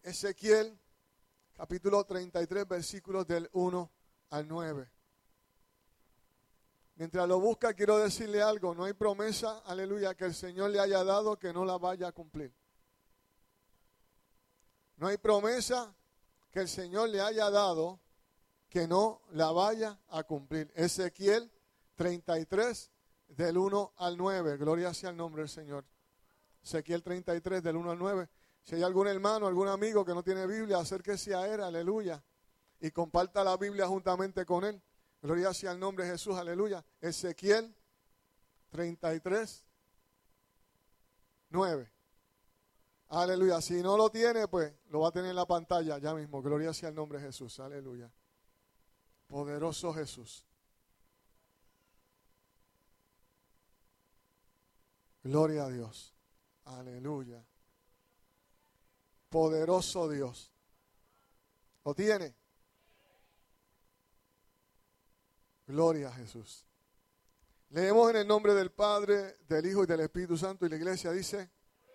Ezequiel, capítulo 33, versículos del 1 al 9. Mientras lo busca, quiero decirle algo. No hay promesa, aleluya, que el Señor le haya dado que no la vaya a cumplir. No hay promesa que el Señor le haya dado que no la vaya a cumplir. Ezequiel 33, del 1 al 9. Gloria sea el nombre del Señor. Ezequiel 33, del 1 al 9. Si hay algún hermano, algún amigo que no tiene Biblia, acérquese a él, aleluya, y comparta la Biblia juntamente con él. Gloria sea el nombre de Jesús, aleluya. Ezequiel 33, 9. Aleluya. Si no lo tiene, pues lo va a tener en la pantalla ya mismo. Gloria sea el nombre de Jesús, aleluya. Poderoso Jesús. Gloria a Dios. Aleluya. Poderoso Dios. ¿Lo tiene? Gloria a Jesús. Leemos en el nombre del Padre, del Hijo y del Espíritu Santo. Y la iglesia dice,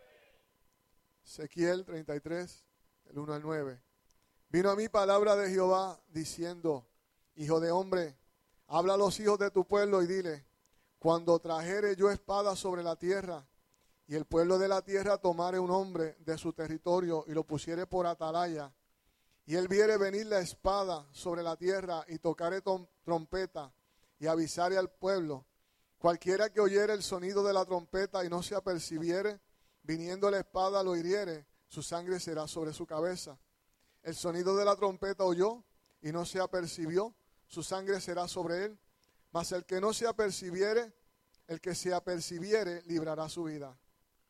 Ezequiel 33, del 1 al 9. Vino a mí palabra de Jehová diciendo, Hijo de hombre, habla a los hijos de tu pueblo y dile, cuando trajere yo espada sobre la tierra, y el pueblo de la tierra tomare un hombre de su territorio y lo pusiere por atalaya, y él viere venir la espada sobre la tierra y tocare trompeta y avisare al pueblo, cualquiera que oyere el sonido de la trompeta y no se apercibiere, viniendo la espada lo hiriere, su sangre será sobre su cabeza. El sonido de la trompeta oyó y no se apercibió, su sangre será sobre él. Mas el que no se apercibiere, el que se apercibiere, librará su vida.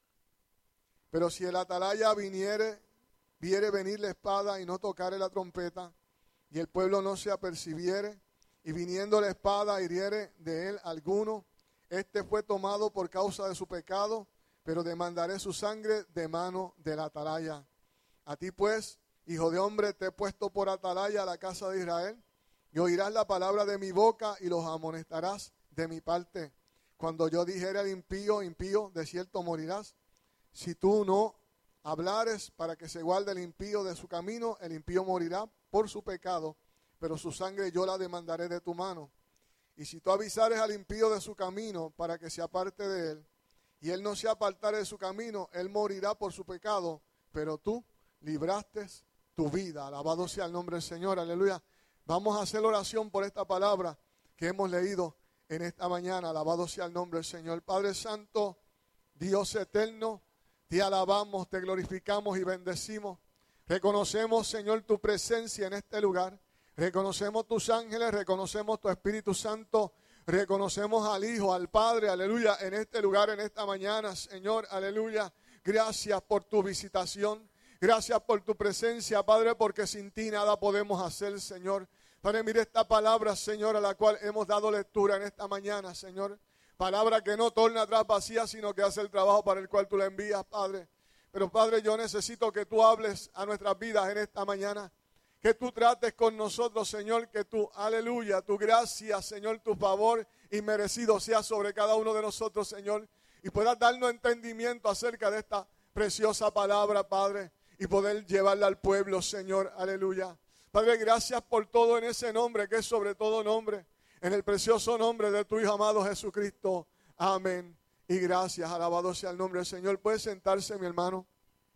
Pero si el atalaya viere venir la espada y no tocare la trompeta, y el pueblo no se apercibiere, y viniendo la espada hiriere de él alguno, este fue tomado por causa de su pecado, pero demandaré su sangre de mano del atalaya. A ti pues, hijo de hombre, te he puesto por atalaya a la casa de Israel, y oirás la palabra de mi boca y los amonestarás de mi parte. Cuando yo dijere al impío, impío, de cierto morirás. Si tú no hablares para que se guarde el impío de su camino, el impío morirá por su pecado, pero su sangre yo la demandaré de tu mano. Y si tú avisares al impío de su camino para que se aparte de él, y él no se apartare de su camino, él morirá por su pecado, pero tú libraste tu vida. Alabado sea el nombre del Señor, aleluya. Vamos a hacer oración por esta palabra que hemos leído en esta mañana. Alabado sea el nombre del Señor. Padre Santo, Dios eterno, te alabamos, te glorificamos y bendecimos. Reconocemos, Señor, tu presencia en este lugar. Reconocemos tus ángeles, reconocemos tu Espíritu Santo. Reconocemos al Hijo, al Padre, aleluya, en este lugar, en esta mañana, Señor, aleluya. Gracias por tu visitación. Gracias por tu presencia, Padre, porque sin ti nada podemos hacer, Señor. Padre, mire esta palabra, Señor, a la cual hemos dado lectura en esta mañana, Señor. Palabra que no torna atrás vacía, sino que hace el trabajo para el cual tú la envías, Padre. Pero, Padre, yo necesito que tú hables a nuestras vidas en esta mañana. Que tú trates con nosotros, Señor, que tu, aleluya, tu gracia, Señor, tu favor inmerecido sea sobre cada uno de nosotros, Señor. Y puedas darnos entendimiento acerca de esta preciosa palabra, Padre. Y poder llevarla al pueblo, Señor, aleluya. Padre, gracias por todo en ese nombre, que es sobre todo nombre. En el precioso nombre de tu Hijo amado Jesucristo. Amén. Y gracias, alabado sea el nombre del Señor. Puede sentarse, mi hermano.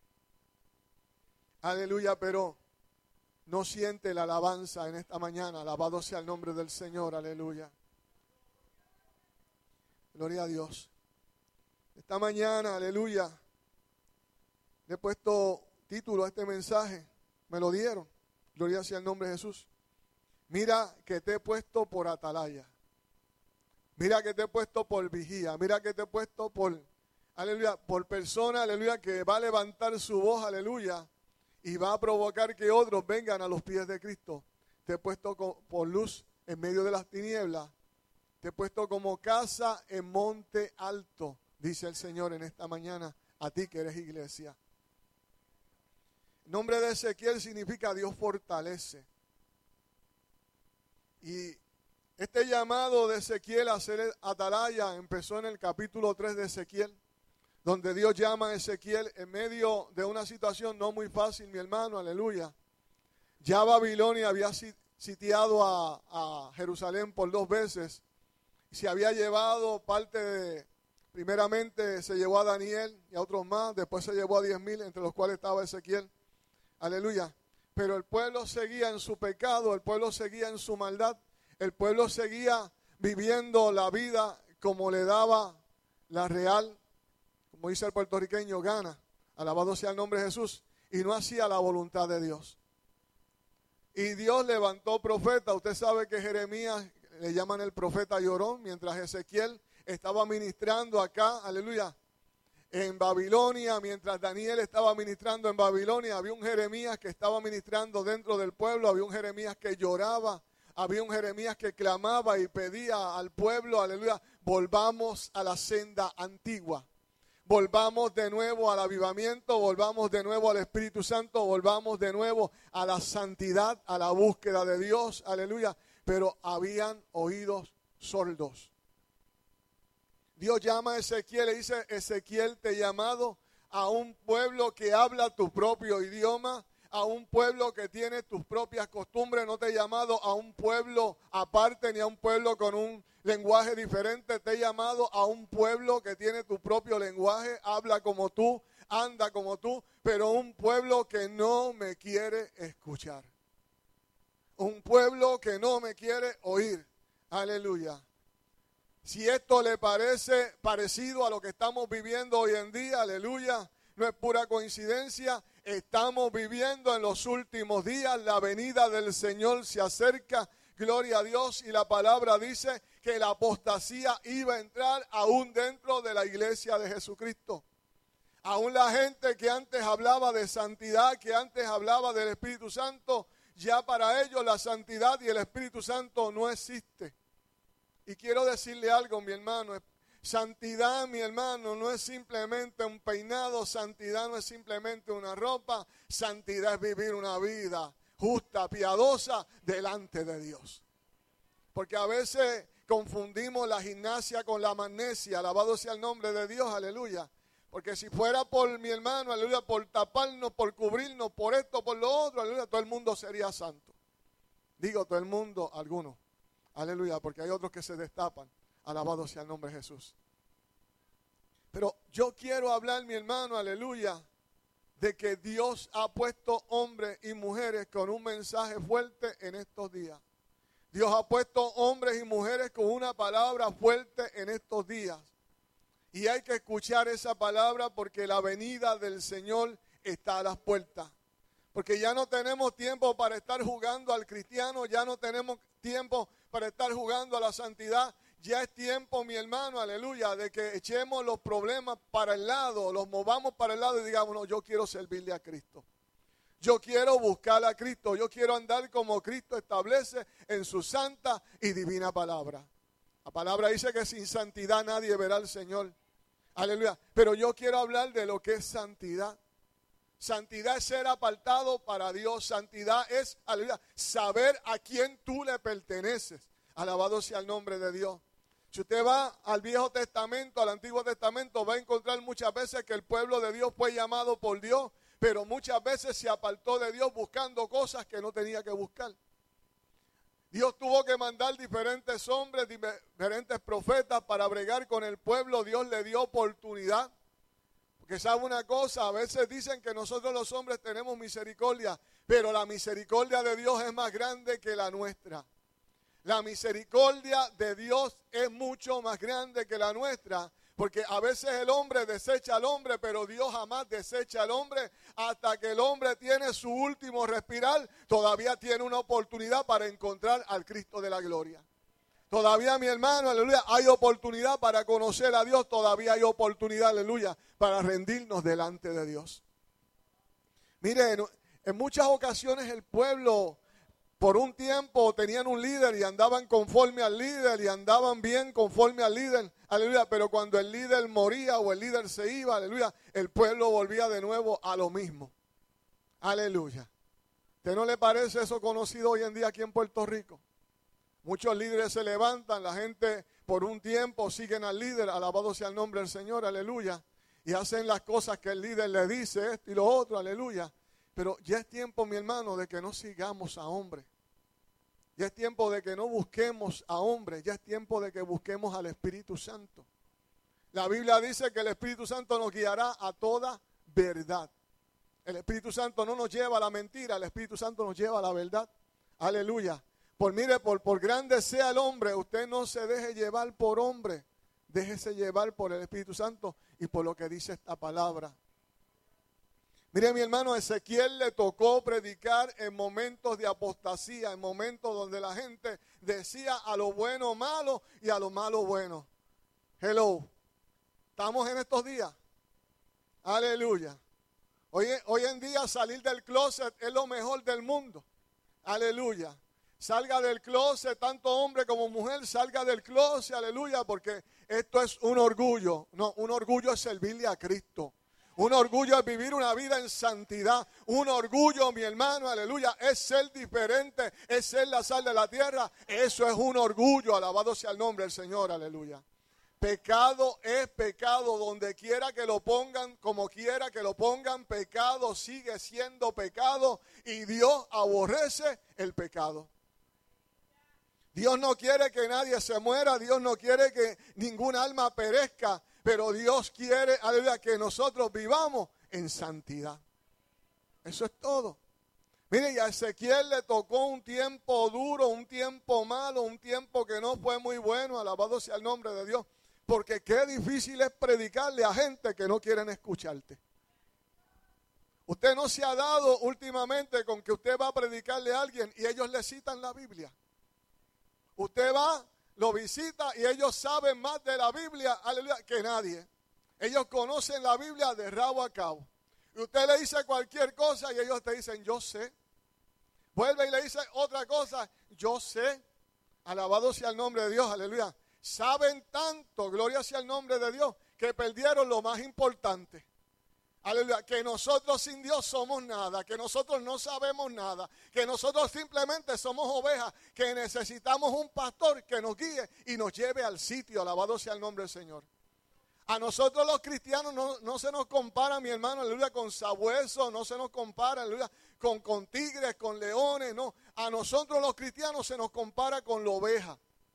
Aleluya, pero no siente la alabanza en esta mañana. Alabado sea el nombre del Señor, aleluya. Gloria a Dios. Esta mañana, aleluya, le he puesto título a este mensaje. Me lo dieron. Gloria sea el nombre de Jesús. Mira que te he puesto por atalaya. Mira que te he puesto por vigía. Mira que te he puesto por, aleluya, por persona, aleluya, que va a levantar su voz, aleluya, y va a provocar que otros vengan a los pies de Cristo. Te he puesto por luz en medio de las tinieblas. Te he puesto como casa en monte alto, dice el Señor en esta mañana, a ti que eres iglesia. El nombre de Ezequiel significa Dios fortalece. Y este llamado de Ezequiel a ser atalaya empezó en el capítulo 3 de Ezequiel, donde Dios llama a Ezequiel en medio de una situación no muy fácil, mi hermano, aleluya. Ya Babilonia había sitiado a Jerusalén por 2 veces. Se había llevado primeramente se llevó a Daniel y a otros más, después se llevó a 10,000, entre los cuales estaba Ezequiel. Aleluya. Pero el pueblo seguía en su pecado, el pueblo seguía en su maldad, el pueblo seguía viviendo la vida como le daba la real, como dice el puertorriqueño, gana. Alabado sea el nombre de Jesús. Y no hacía la voluntad de Dios. Y Dios levantó profeta. Usted sabe que Jeremías le llaman el profeta llorón, mientras Ezequiel estaba ministrando acá, aleluya, en Babilonia, mientras Daniel estaba ministrando en Babilonia, había un Jeremías que estaba ministrando dentro del pueblo, había un Jeremías que lloraba, había un Jeremías que clamaba y pedía al pueblo, aleluya, volvamos a la senda antigua. Volvamos de nuevo al avivamiento, volvamos de nuevo al Espíritu Santo, volvamos de nuevo a la santidad, a la búsqueda de Dios, aleluya. Pero habían oídos sordos. Dios llama a Ezequiel y dice, Ezequiel, te he llamado a un pueblo que habla tu propio idioma, a un pueblo que tiene tus propias costumbres. No te he llamado a un pueblo aparte ni a un pueblo con un lenguaje diferente. Te he llamado a un pueblo que tiene tu propio lenguaje, habla como tú, anda como tú, pero un pueblo que no me quiere escuchar. Un pueblo que no me quiere oír. Aleluya. Si esto le parece parecido a lo que estamos viviendo hoy en día, aleluya, no es pura coincidencia. Estamos viviendo en los últimos días, la venida del Señor se acerca, gloria a Dios, y la palabra dice que la apostasía iba a entrar aún dentro de la iglesia de Jesucristo. Aún la gente que antes hablaba de santidad, que antes hablaba del Espíritu Santo, ya para ellos la santidad y el Espíritu Santo no existe. Y quiero decirle algo, mi hermano. Santidad, mi hermano, no es simplemente un peinado. Santidad no es simplemente una ropa. Santidad es vivir una vida justa, piadosa, delante de Dios. Porque a veces confundimos la gimnasia con la magnesia. Alabado sea el nombre de Dios, aleluya. Porque si fuera por mi hermano, aleluya, por taparnos, por cubrirnos, por esto, por lo otro, aleluya, todo el mundo sería santo. Digo todo el mundo, algunos. Aleluya, porque hay otros que se destapan. Alabado sea el nombre de Jesús. Pero yo quiero hablar, mi hermano, aleluya, de que Dios ha puesto hombres y mujeres con un mensaje fuerte en estos días. Dios ha puesto hombres y mujeres con una palabra fuerte en estos días. Y hay que escuchar esa palabra porque la venida del Señor está a las puertas. Porque ya no tenemos tiempo para estar jugando al cristiano, ya no tenemos tiempo para estar jugando a la santidad. Ya es tiempo, mi hermano, aleluya, de que echemos los problemas para el lado, los movamos para el lado y digamos, no, yo quiero servirle a Cristo. Yo quiero buscar a Cristo, yo quiero andar como Cristo establece en su santa y divina palabra. La palabra dice que sin santidad nadie verá al Señor. Aleluya. Pero yo quiero hablar de lo que es santidad. Santidad es ser apartado para Dios. Santidad es, aleluya, saber a quién tú le perteneces. Alabado sea el nombre de Dios. Si usted va al Viejo Testamento, al Antiguo Testamento, va a encontrar muchas veces que el pueblo de Dios fue llamado por Dios, pero muchas veces se apartó de Dios buscando cosas que no tenía que buscar. Dios tuvo que mandar diferentes hombres, diferentes profetas para bregar con el pueblo. Dios le dio oportunidad. Porque sabe una cosa, a veces dicen que nosotros los hombres tenemos misericordia, pero la misericordia de Dios es más grande que la nuestra. La misericordia de Dios es mucho más grande que la nuestra, porque a veces el hombre desecha al hombre, pero Dios jamás desecha al hombre. Hasta que el hombre tiene su último respirar, todavía tiene una oportunidad para encontrar al Cristo de la gloria. Todavía, mi hermano, aleluya, hay oportunidad para conocer a Dios. Todavía hay oportunidad, aleluya, para rendirnos delante de Dios. Miren, en muchas ocasiones el pueblo, por un tiempo, tenían un líder y andaban conforme al líder y andaban bien conforme al líder, aleluya. Pero cuando el líder moría o el líder se iba, aleluya, el pueblo volvía de nuevo a lo mismo. Aleluya. ¿Te no le parece eso conocido hoy en día aquí en Puerto Rico? Muchos líderes se levantan, la gente por un tiempo siguen al líder, alabado sea el nombre del Señor, aleluya. y hacen las cosas que el líder le dice, esto y lo otro, aleluya. Pero ya es tiempo, mi hermano, de que no sigamos a hombres. Ya es tiempo de que no busquemos a hombres, ya es tiempo de que busquemos al Espíritu Santo. La Biblia dice que el Espíritu Santo nos guiará a toda verdad. El Espíritu Santo no nos lleva a la mentira, el Espíritu Santo nos lleva a la verdad. Aleluya. Por grande sea el hombre, usted no se deje llevar por hombre. Déjese llevar por el Espíritu Santo y por lo que dice esta palabra. Mire, mi hermano, a Ezequiel le tocó predicar en momentos de apostasía, en momentos donde la gente decía a lo bueno malo y a lo malo bueno. Hello. ¿Estamos en estos días? Aleluya. Hoy en día salir del closet es lo mejor del mundo. Aleluya. Salga del closet, tanto hombre como mujer, salga del closet, aleluya, porque esto es un orgullo. No, un orgullo es servirle a Cristo. Un orgullo es vivir una vida en santidad. Un orgullo, mi hermano, aleluya, es ser diferente, es ser la sal de la tierra. Eso es un orgullo, alabado sea el nombre del Señor, aleluya. Pecado es pecado, donde quiera que lo pongan, como quiera que lo pongan, pecado sigue siendo pecado y Dios aborrece el pecado. Dios no quiere que nadie se muera, Dios no quiere que ningún alma perezca, pero Dios quiere, aleluya, que nosotros vivamos en santidad. Eso es todo. Mire, y a Ezequiel le tocó un tiempo duro, un tiempo malo, un tiempo que no fue muy bueno, alabado sea el nombre de Dios. Porque qué difícil es predicarle a gente que no quieren escucharte. Usted no se ha dado últimamente con que usted va a predicarle a alguien y ellos le citan la Biblia. Usted va, lo visita y ellos saben más de la Biblia, aleluya, que nadie. Ellos conocen la Biblia de rabo a cabo. Y usted le dice cualquier cosa y ellos te dicen, yo sé. Vuelve y le dice otra cosa, yo sé. Alabado sea el nombre de Dios, aleluya. Saben tanto, gloria sea el nombre de Dios, que perdieron lo más importante. Aleluya, que nosotros sin Dios somos nada, que nosotros no sabemos nada, que nosotros simplemente somos ovejas, que necesitamos un pastor que nos guíe y nos lleve al sitio, alabado sea el nombre del Señor. A nosotros los cristianos no se nos compara, mi hermano, aleluya, con sabuesos, no se nos compara, aleluya, con tigres, con leones, no. A nosotros los cristianos se nos compara con la oveja.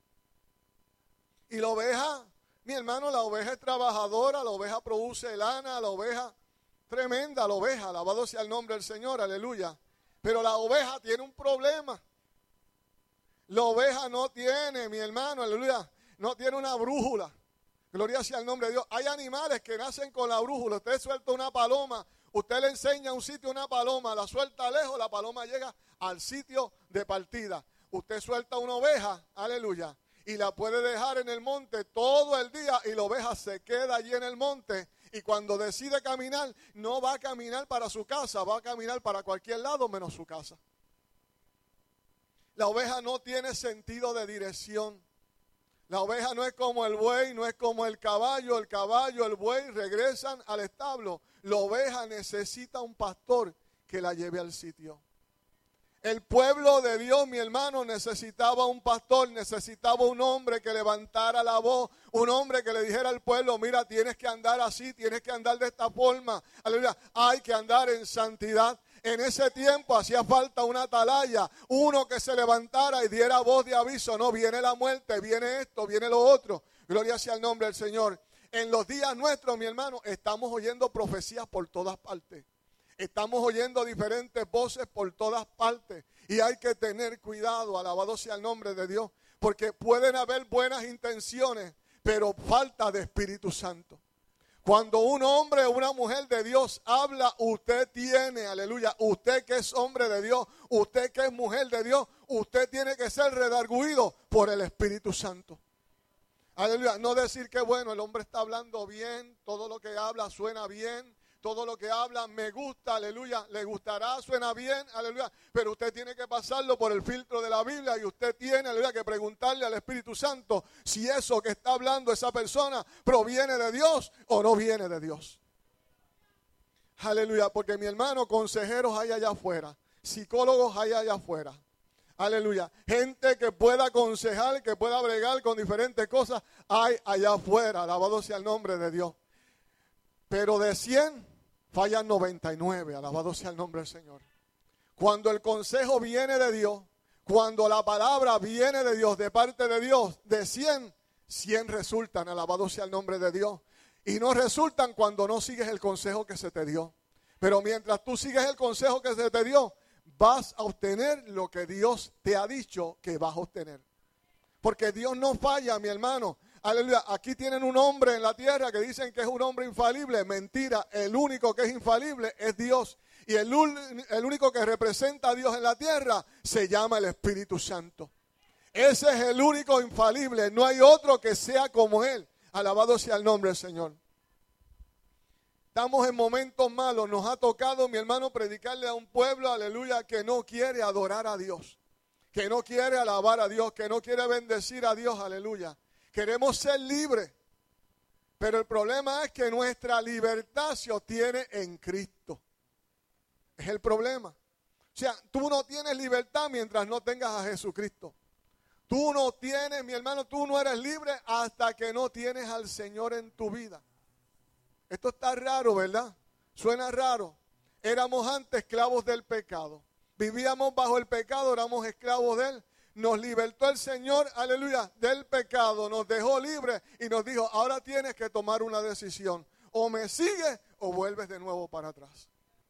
Y la oveja, mi hermano, la oveja es trabajadora, la oveja produce lana, la oveja, tremenda la oveja, alabado sea el nombre del Señor, aleluya. Pero la oveja tiene un problema. La oveja no tiene, mi hermano, aleluya, no tiene una brújula. Gloria sea el nombre de Dios. Hay animales que nacen con la brújula. Usted suelta una paloma, usted le enseña un sitio a una paloma, la suelta lejos, la paloma llega al sitio de partida. Usted suelta una oveja, aleluya, y la puede dejar en el monte todo el día y la oveja se queda allí en el monte y cuando decide caminar, no va a caminar para su casa, va a caminar para cualquier lado menos su casa. La oveja no tiene sentido de dirección. La oveja no es como el buey, no es como el caballo, el buey regresan al establo. La oveja necesita un pastor que la lleve al sitio. El pueblo de Dios, mi hermano, necesitaba un pastor, necesitaba un hombre que levantara la voz, un hombre que le dijera al pueblo, mira, tienes que andar así, tienes que andar de esta forma, aleluya, hay que andar en santidad. En ese tiempo hacía falta una atalaya, uno que se levantara y diera voz de aviso, no, viene la muerte, viene esto, viene lo otro, gloria sea el nombre del Señor. En los días nuestros, mi hermano, estamos oyendo profecías por todas partes. Estamos oyendo diferentes voces por todas partes y hay que tener cuidado, alabado sea el nombre de Dios, porque pueden haber buenas intenciones, pero falta de Espíritu Santo. Cuando un hombre o una mujer de Dios habla, usted tiene, aleluya, usted que es hombre de Dios, usted que es mujer de Dios, usted tiene que ser redarguido por el Espíritu Santo. Aleluya, no decir que bueno, el hombre está hablando bien, todo lo que habla suena bien. Todo lo que habla me gusta, aleluya, le gustará, suena bien, aleluya. Pero usted tiene que pasarlo por el filtro de la Biblia y usted tiene, aleluya, que preguntarle al Espíritu Santo si eso que está hablando esa persona proviene de Dios o no viene de Dios. Aleluya, porque mi hermano, consejeros hay allá afuera, psicólogos hay allá afuera. Aleluya, gente que pueda aconsejar, que pueda bregar con diferentes cosas, hay allá afuera, alabado sea el nombre de Dios. Pero de 100 fallan 99. Alabado sea el nombre del Señor. Cuando el consejo viene de Dios, cuando la palabra viene de Dios, de parte de Dios, de 100 resultan. Alabado sea el nombre de Dios. Y no resultan cuando no sigues el consejo que se te dio. Pero mientras tú sigues el consejo que se te dio, vas a obtener lo que Dios te ha dicho que vas a obtener. Porque Dios no falla, mi hermano. Aleluya. Aquí tienen un hombre en la tierra que dicen que es un hombre infalible. Mentira. El único que es infalible es Dios. Y el único que representa a Dios en la tierra se llama el Espíritu Santo. Ese es el único infalible. No hay otro que sea como Él. Alabado sea el nombre del Señor. Estamos en momentos malos. Nos ha tocado, mi hermano, predicarle a un pueblo, aleluya, que no quiere adorar a Dios. Que no quiere alabar a Dios. Que no quiere bendecir a Dios, aleluya. Queremos ser libres. Pero el problema es que nuestra libertad se obtiene en Cristo. Es el problema. O sea, tú no tienes libertad mientras no tengas a Jesucristo. Tú no tienes, mi hermano, tú no eres libre hasta que no tienes al Señor en tu vida. Esto está raro, ¿verdad? Suena raro. Éramos antes esclavos del pecado. Vivíamos bajo el pecado, éramos esclavos de Él. Nos libertó el Señor, aleluya, del pecado. Nos dejó libres y nos dijo, ahora tienes que tomar una decisión. O me sigues o vuelves de nuevo para atrás.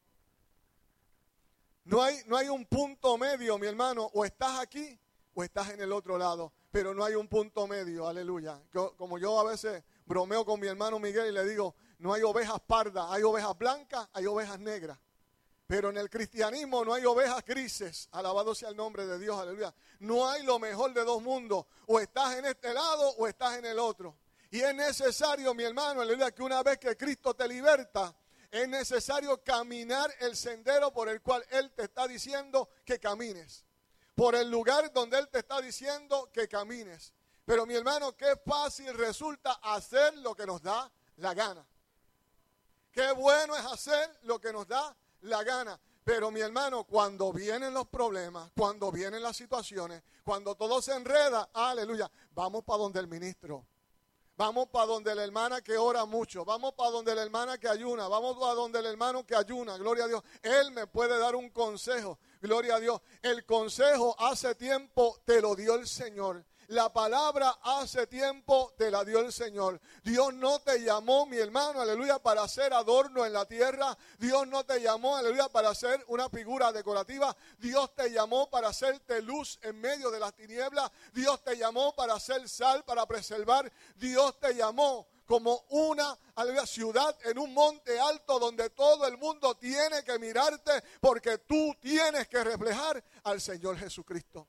No hay un punto medio, mi hermano. O estás aquí o estás en el otro lado. Pero no hay un punto medio, aleluya. Como yo a veces bromeo con mi hermano Miguel y le digo, no hay ovejas pardas, hay ovejas blancas, hay ovejas negras. Pero en el cristianismo no hay ovejas grises. Alabado sea el nombre de Dios, aleluya. No hay lo mejor de dos mundos. O estás en este lado o estás en el otro. Y es necesario, mi hermano, aleluya, que una vez que Cristo te liberta, es necesario caminar el sendero por el cual Él te está diciendo que camines. Por el lugar donde Él te está diciendo que camines. Pero mi hermano, qué fácil resulta hacer lo que nos da la gana. Qué bueno es hacer lo que nos da la gana. Pero mi hermano, cuando vienen los problemas, cuando vienen las situaciones, cuando todo se enreda, aleluya, vamos para donde el ministro. Vamos para donde la hermana que ora mucho. Vamos para donde la hermana que ayuna. Vamos para donde el hermano que ayuna. Gloria a Dios. Él me puede dar un consejo. Gloria a Dios. El consejo hace tiempo te lo dio el Señor. La palabra hace tiempo te la dio el Señor. Dios no te llamó, mi hermano, aleluya, para hacer adorno en la tierra. Dios no te llamó, aleluya, para hacer una figura decorativa. Dios te llamó para hacerte luz en medio de las tinieblas. Dios te llamó para hacer sal, para preservar. Dios te llamó como una, aleluya, ciudad en un monte alto donde todo el mundo tiene que mirarte porque tú tienes que reflejar al Señor Jesucristo.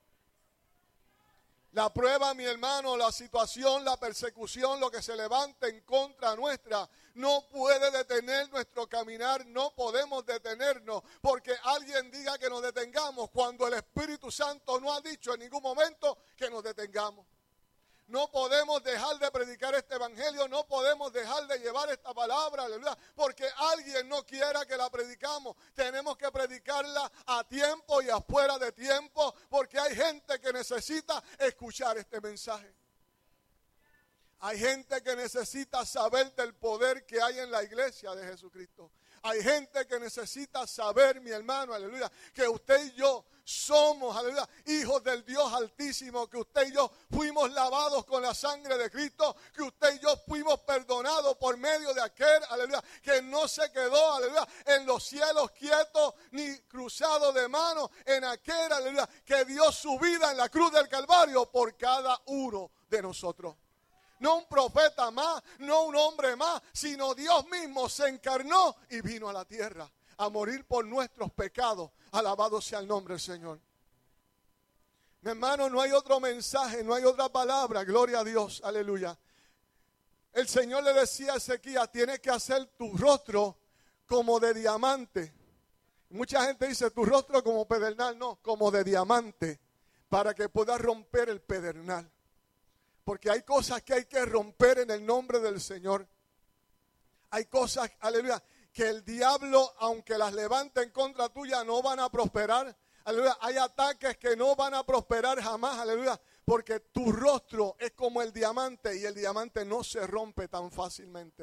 La prueba, mi hermano, la situación, la persecución, lo que se levante en contra nuestra, no puede detener nuestro caminar, no podemos detenernos, porque alguien diga que nos detengamos cuando el Espíritu Santo no ha dicho en ningún momento que nos detengamos. No podemos dejar de predicar este evangelio, no podemos dejar de llevar esta palabra, aleluya, porque alguien no quiera que la predicamos. Tenemos que predicarla a tiempo y afuera de tiempo, porque hay gente que necesita escuchar este mensaje. Hay gente que necesita saber del poder que hay en la iglesia de Jesucristo. Hay gente que necesita saber, mi hermano, aleluya, que usted y yo somos, aleluya, hijos del Dios Altísimo, que usted y yo fuimos lavados con la sangre de Cristo, que usted y yo fuimos perdonados por medio de aquel, aleluya, que no se quedó, aleluya, en los cielos quietos ni cruzado de manos, en aquel, aleluya, que dio su vida en la cruz del Calvario por cada uno de nosotros. No un profeta más, no un hombre más, sino Dios mismo se encarnó y vino a la tierra a morir por nuestros pecados. Alabado sea el nombre del Señor. Mi hermano, no hay otro mensaje, no hay otra palabra. Gloria a Dios, aleluya. El Señor le decía a Ezequías, tienes que hacer tu rostro como de diamante. Mucha gente dice, tu rostro como pedernal. No, como de diamante, para que puedas romper el pedernal. Porque hay cosas que hay que romper en el nombre del Señor. Hay cosas, aleluya, que el diablo, aunque las levante en contra tuya, no van a prosperar. Aleluya, hay ataques que no van a prosperar jamás, aleluya. Porque tu rostro es como el diamante y el diamante no se rompe tan fácilmente.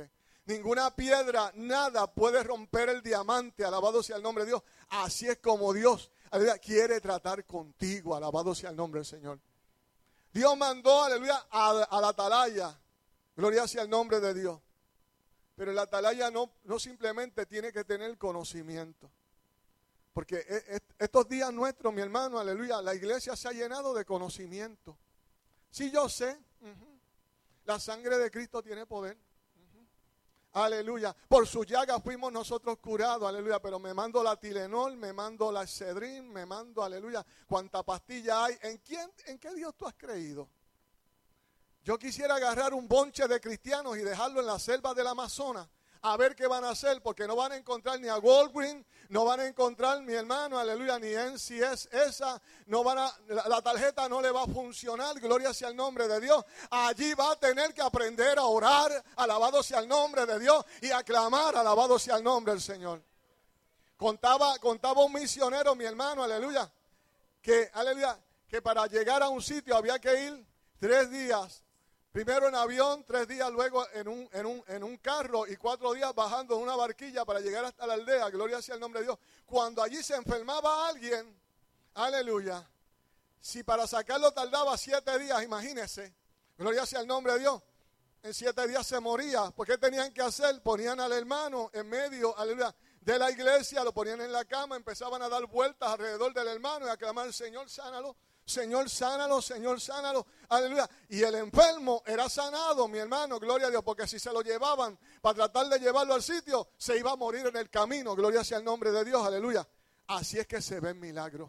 Ninguna piedra, nada puede romper el diamante. Alabado sea el nombre de Dios. Así es como Dios, aleluya, quiere tratar contigo. Alabado sea el nombre del Señor. Dios mandó, aleluya, a la atalaya. Gloria sea el nombre de Dios. Pero la atalaya no simplemente tiene que tener conocimiento. Porque estos días nuestros, mi hermano, aleluya, la iglesia se ha llenado de conocimiento. Sí, yo sé. La sangre de Cristo tiene poder. Aleluya. Por sus llagas fuimos nosotros curados. Aleluya. Pero me mando la Tilenol, me mando la Excedrin, me mando, aleluya, cuánta pastilla hay. ¿En qué Dios tú has creído? Yo quisiera agarrar un bonche de cristianos y dejarlo en la selva del Amazonas a ver qué van a hacer, porque no van a encontrar ni a Walgreens, no van a encontrar, mi hermano, aleluya, ni NCS, la tarjeta no le va a funcionar, gloria sea el nombre de Dios. Allí va a tener que aprender a orar, alabado sea el nombre de Dios, y a clamar, alabado sea el nombre del Señor. Contaba un misionero, mi hermano, aleluya, que para llegar a un sitio había que ir 3 días. Primero en avión, 3 días luego en un carro y 4 días bajando en una barquilla para llegar hasta la aldea. Gloria sea el nombre de Dios. Cuando allí se enfermaba alguien, aleluya, si para sacarlo tardaba 7 días, imagínese, gloria sea el nombre de Dios, en 7 días se moría. ¿Por qué tenían que hacer? Ponían al hermano en medio, aleluya, de la iglesia, lo ponían en la cama, empezaban a dar vueltas alrededor del hermano y a clamar, Señor, sánalo. Señor, sánalo, Señor, sánalo, aleluya. Y el enfermo era sanado, mi hermano, gloria a Dios, porque si se lo llevaban para tratar de llevarlo al sitio, se iba a morir en el camino, gloria sea el nombre de Dios, aleluya. Así es que se ven milagros.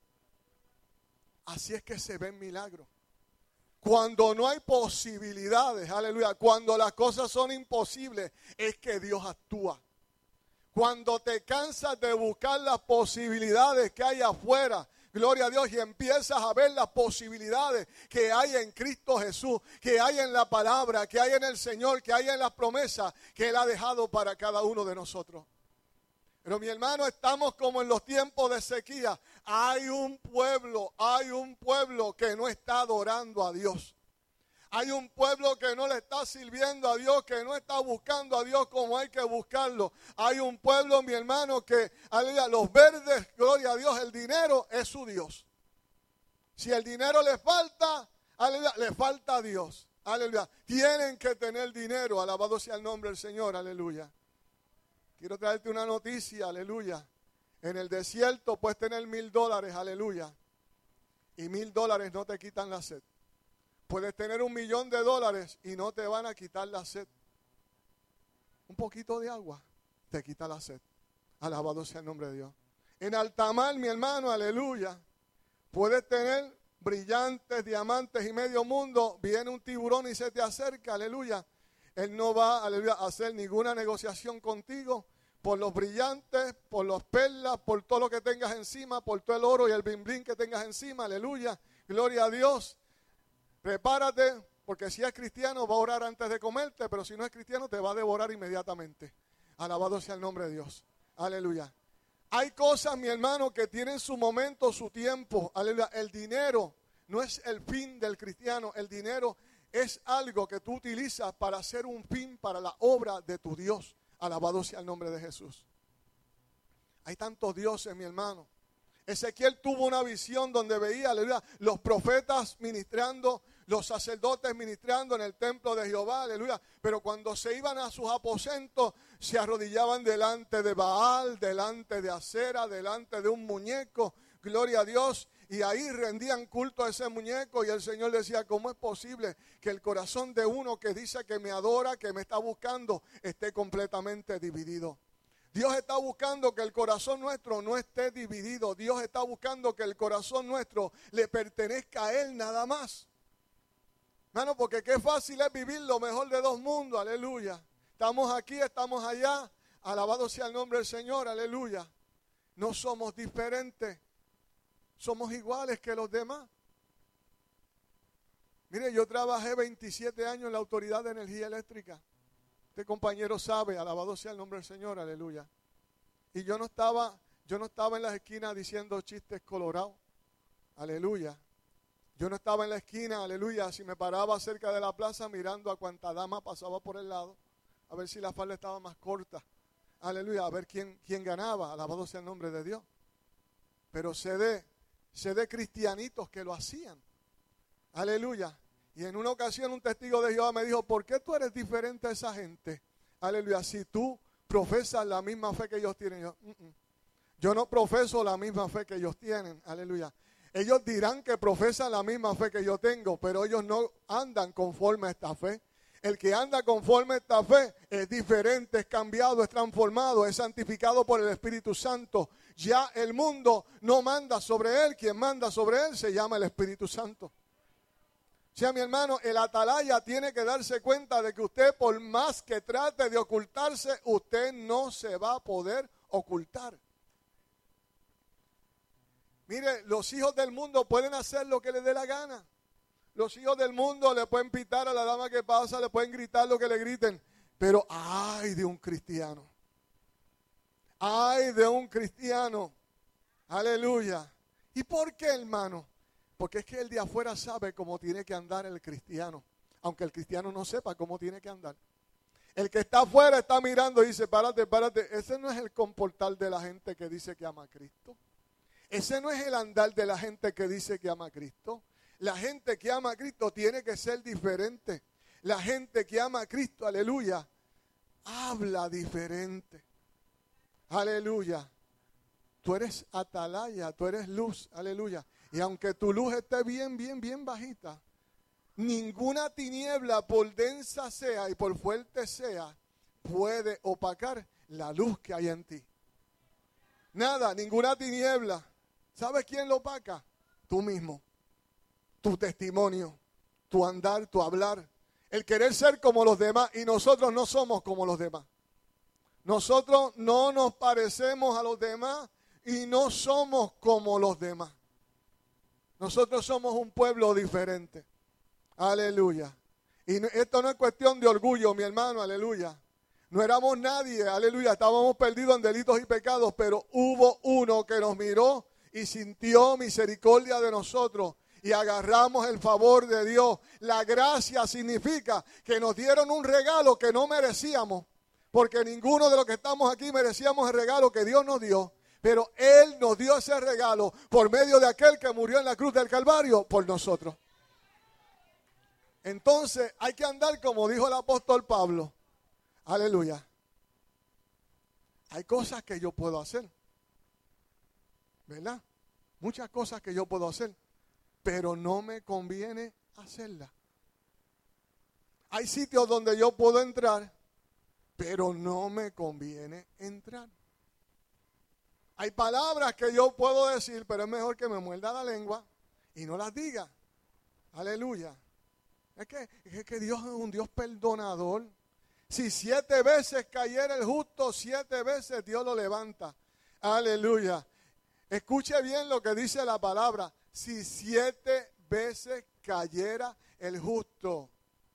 Así es que se ven milagros. Cuando no hay posibilidades, aleluya, cuando las cosas son imposibles, es que Dios actúa. Cuando te cansas de buscar las posibilidades que hay afuera, gloria a Dios, y empiezas a ver las posibilidades que hay en Cristo Jesús, que hay en la palabra, que hay en el Señor, que hay en las promesas que Él ha dejado para cada uno de nosotros. Pero mi hermano, estamos como en los tiempos de sequía. Hay un pueblo que no está adorando a Dios. Hay un pueblo que no le está sirviendo a Dios, que no está buscando a Dios como hay que buscarlo. Hay un pueblo, mi hermano, que, aleluya, los verdes, gloria a Dios, el dinero es su Dios. Si el dinero le falta, aleluya, le falta a Dios. Aleluya. Tienen que tener dinero, alabado sea el nombre del Señor, aleluya. Quiero traerte una noticia, aleluya. En el desierto puedes tener $1,000, aleluya. Y $1,000 no te quitan la sed. Puedes tener $1,000,000 y no te van a quitar la sed. Un poquito de agua te quita la sed. Alabado sea el nombre de Dios. En alta mar, mi hermano, aleluya, puedes tener brillantes, diamantes y medio mundo. Viene un tiburón y se te acerca, aleluya. Él no va, aleluya, a hacer ninguna negociación contigo por los brillantes, por las perlas, por todo lo que tengas encima, por todo el oro y el bling bling que tengas encima, aleluya. Gloria a Dios. Prepárate, porque si es cristiano va a orar antes de comerte, pero si no es cristiano te va a devorar inmediatamente. Alabado sea el nombre de Dios. Aleluya. Hay cosas, mi hermano, que tienen su momento, su tiempo. Aleluya. El dinero no es el fin del cristiano. El dinero es algo que tú utilizas para hacer un fin para la obra de tu Dios. Alabado sea el nombre de Jesús. Hay tantos dioses, mi hermano. Ezequiel tuvo una visión donde veía, aleluya, los profetas ministrando, los sacerdotes ministrando en el templo de Jehová, aleluya. Pero cuando se iban a sus aposentos, se arrodillaban delante de Baal, delante de Acera, delante de un muñeco, gloria a Dios. Y ahí rendían culto a ese muñeco y el Señor decía, ¿cómo es posible que el corazón de uno que dice que me adora, que me está buscando, esté completamente dividido? Dios está buscando que el corazón nuestro no esté dividido. Dios está buscando que el corazón nuestro le pertenezca a Él nada más. Hermano, porque qué fácil es vivir lo mejor de 2 mundos, aleluya. Estamos aquí, estamos allá, alabado sea el nombre del Señor, aleluya. No somos diferentes, somos iguales que los demás. Mire, yo trabajé 27 años en la Autoridad de Energía Eléctrica. Este compañero sabe, alabado sea el nombre del Señor, aleluya. Y yo no estaba en las esquinas diciendo chistes colorados, aleluya. Yo no estaba en la esquina, aleluya, si me paraba cerca de la plaza mirando a cuanta dama pasaba por el lado, a ver si la falda estaba más corta. Aleluya, a ver quién ganaba, alabado sea el nombre de Dios. Pero sé de cristianitos que lo hacían. Aleluya. Y en una ocasión un testigo de Jehová me dijo, ¿por qué tú eres diferente a esa gente? Aleluya, si tú profesas la misma fe que ellos tienen. Yo no profeso la misma fe que ellos tienen. Aleluya. Ellos dirán que profesan la misma fe que yo tengo, pero ellos no andan conforme a esta fe. El que anda conforme a esta fe es diferente, es cambiado, es transformado, es santificado por el Espíritu Santo. Ya el mundo no manda sobre él, quien manda sobre él se llama el Espíritu Santo. O sea, mi hermano, el atalaya tiene que darse cuenta de que usted, por más que trate de ocultarse, usted no se va a poder ocultar. Mire, los hijos del mundo pueden hacer lo que les dé la gana. Los hijos del mundo le pueden pitar a la dama que pasa, le pueden gritar lo que le griten. Pero ay de un cristiano. Ay de un cristiano. Aleluya. ¿Y por qué, hermano? Porque es que el de afuera sabe cómo tiene que andar el cristiano. Aunque el cristiano no sepa cómo tiene que andar. El que está afuera está mirando y dice, párate. Ese no es el comportar de la gente que dice que ama a Cristo. Ese no es el andar de la gente que dice que ama a Cristo. La gente que ama a Cristo tiene que ser diferente. La gente que ama a Cristo, aleluya, habla diferente. Aleluya. Tú eres atalaya, tú eres luz, aleluya. Y aunque tu luz esté bien bajita, ninguna tiniebla, por densa sea y por fuerte sea, puede opacar la luz que hay en ti. Nada, ninguna tiniebla. ¿Sabes quién lo opaca? Tú mismo. Tu testimonio, tu andar, tu hablar, el querer ser como los demás, y nosotros no somos como los demás. Nosotros no nos parecemos a los demás y no somos como los demás. Nosotros somos un pueblo diferente. Aleluya. Y esto no es cuestión de orgullo, mi hermano, aleluya. No éramos nadie, aleluya, estábamos perdidos en delitos y pecados, pero hubo uno que nos miró y sintió misericordia de nosotros. Y agarramos el favor de Dios. La gracia significa que nos dieron un regalo que no merecíamos. Porque ninguno de los que estamos aquí merecíamos el regalo que Dios nos dio. Pero Él nos dio ese regalo por medio de aquel que murió en la cruz del Calvario por nosotros. Entonces hay que andar como dijo el apóstol Pablo. Aleluya. Hay cosas que yo puedo hacer. ¿Verdad? Muchas cosas que yo puedo hacer. Pero no me conviene hacerla. Hay sitios donde yo puedo entrar, pero no me conviene entrar. Hay palabras que yo puedo decir, pero es mejor que me muerda la lengua y no las diga. Aleluya. Es que Dios es un Dios perdonador. Si 7 veces cayera el justo, 7 veces Dios lo levanta. Aleluya. Escuche bien lo que dice la palabra. Si 7 veces cayera el justo.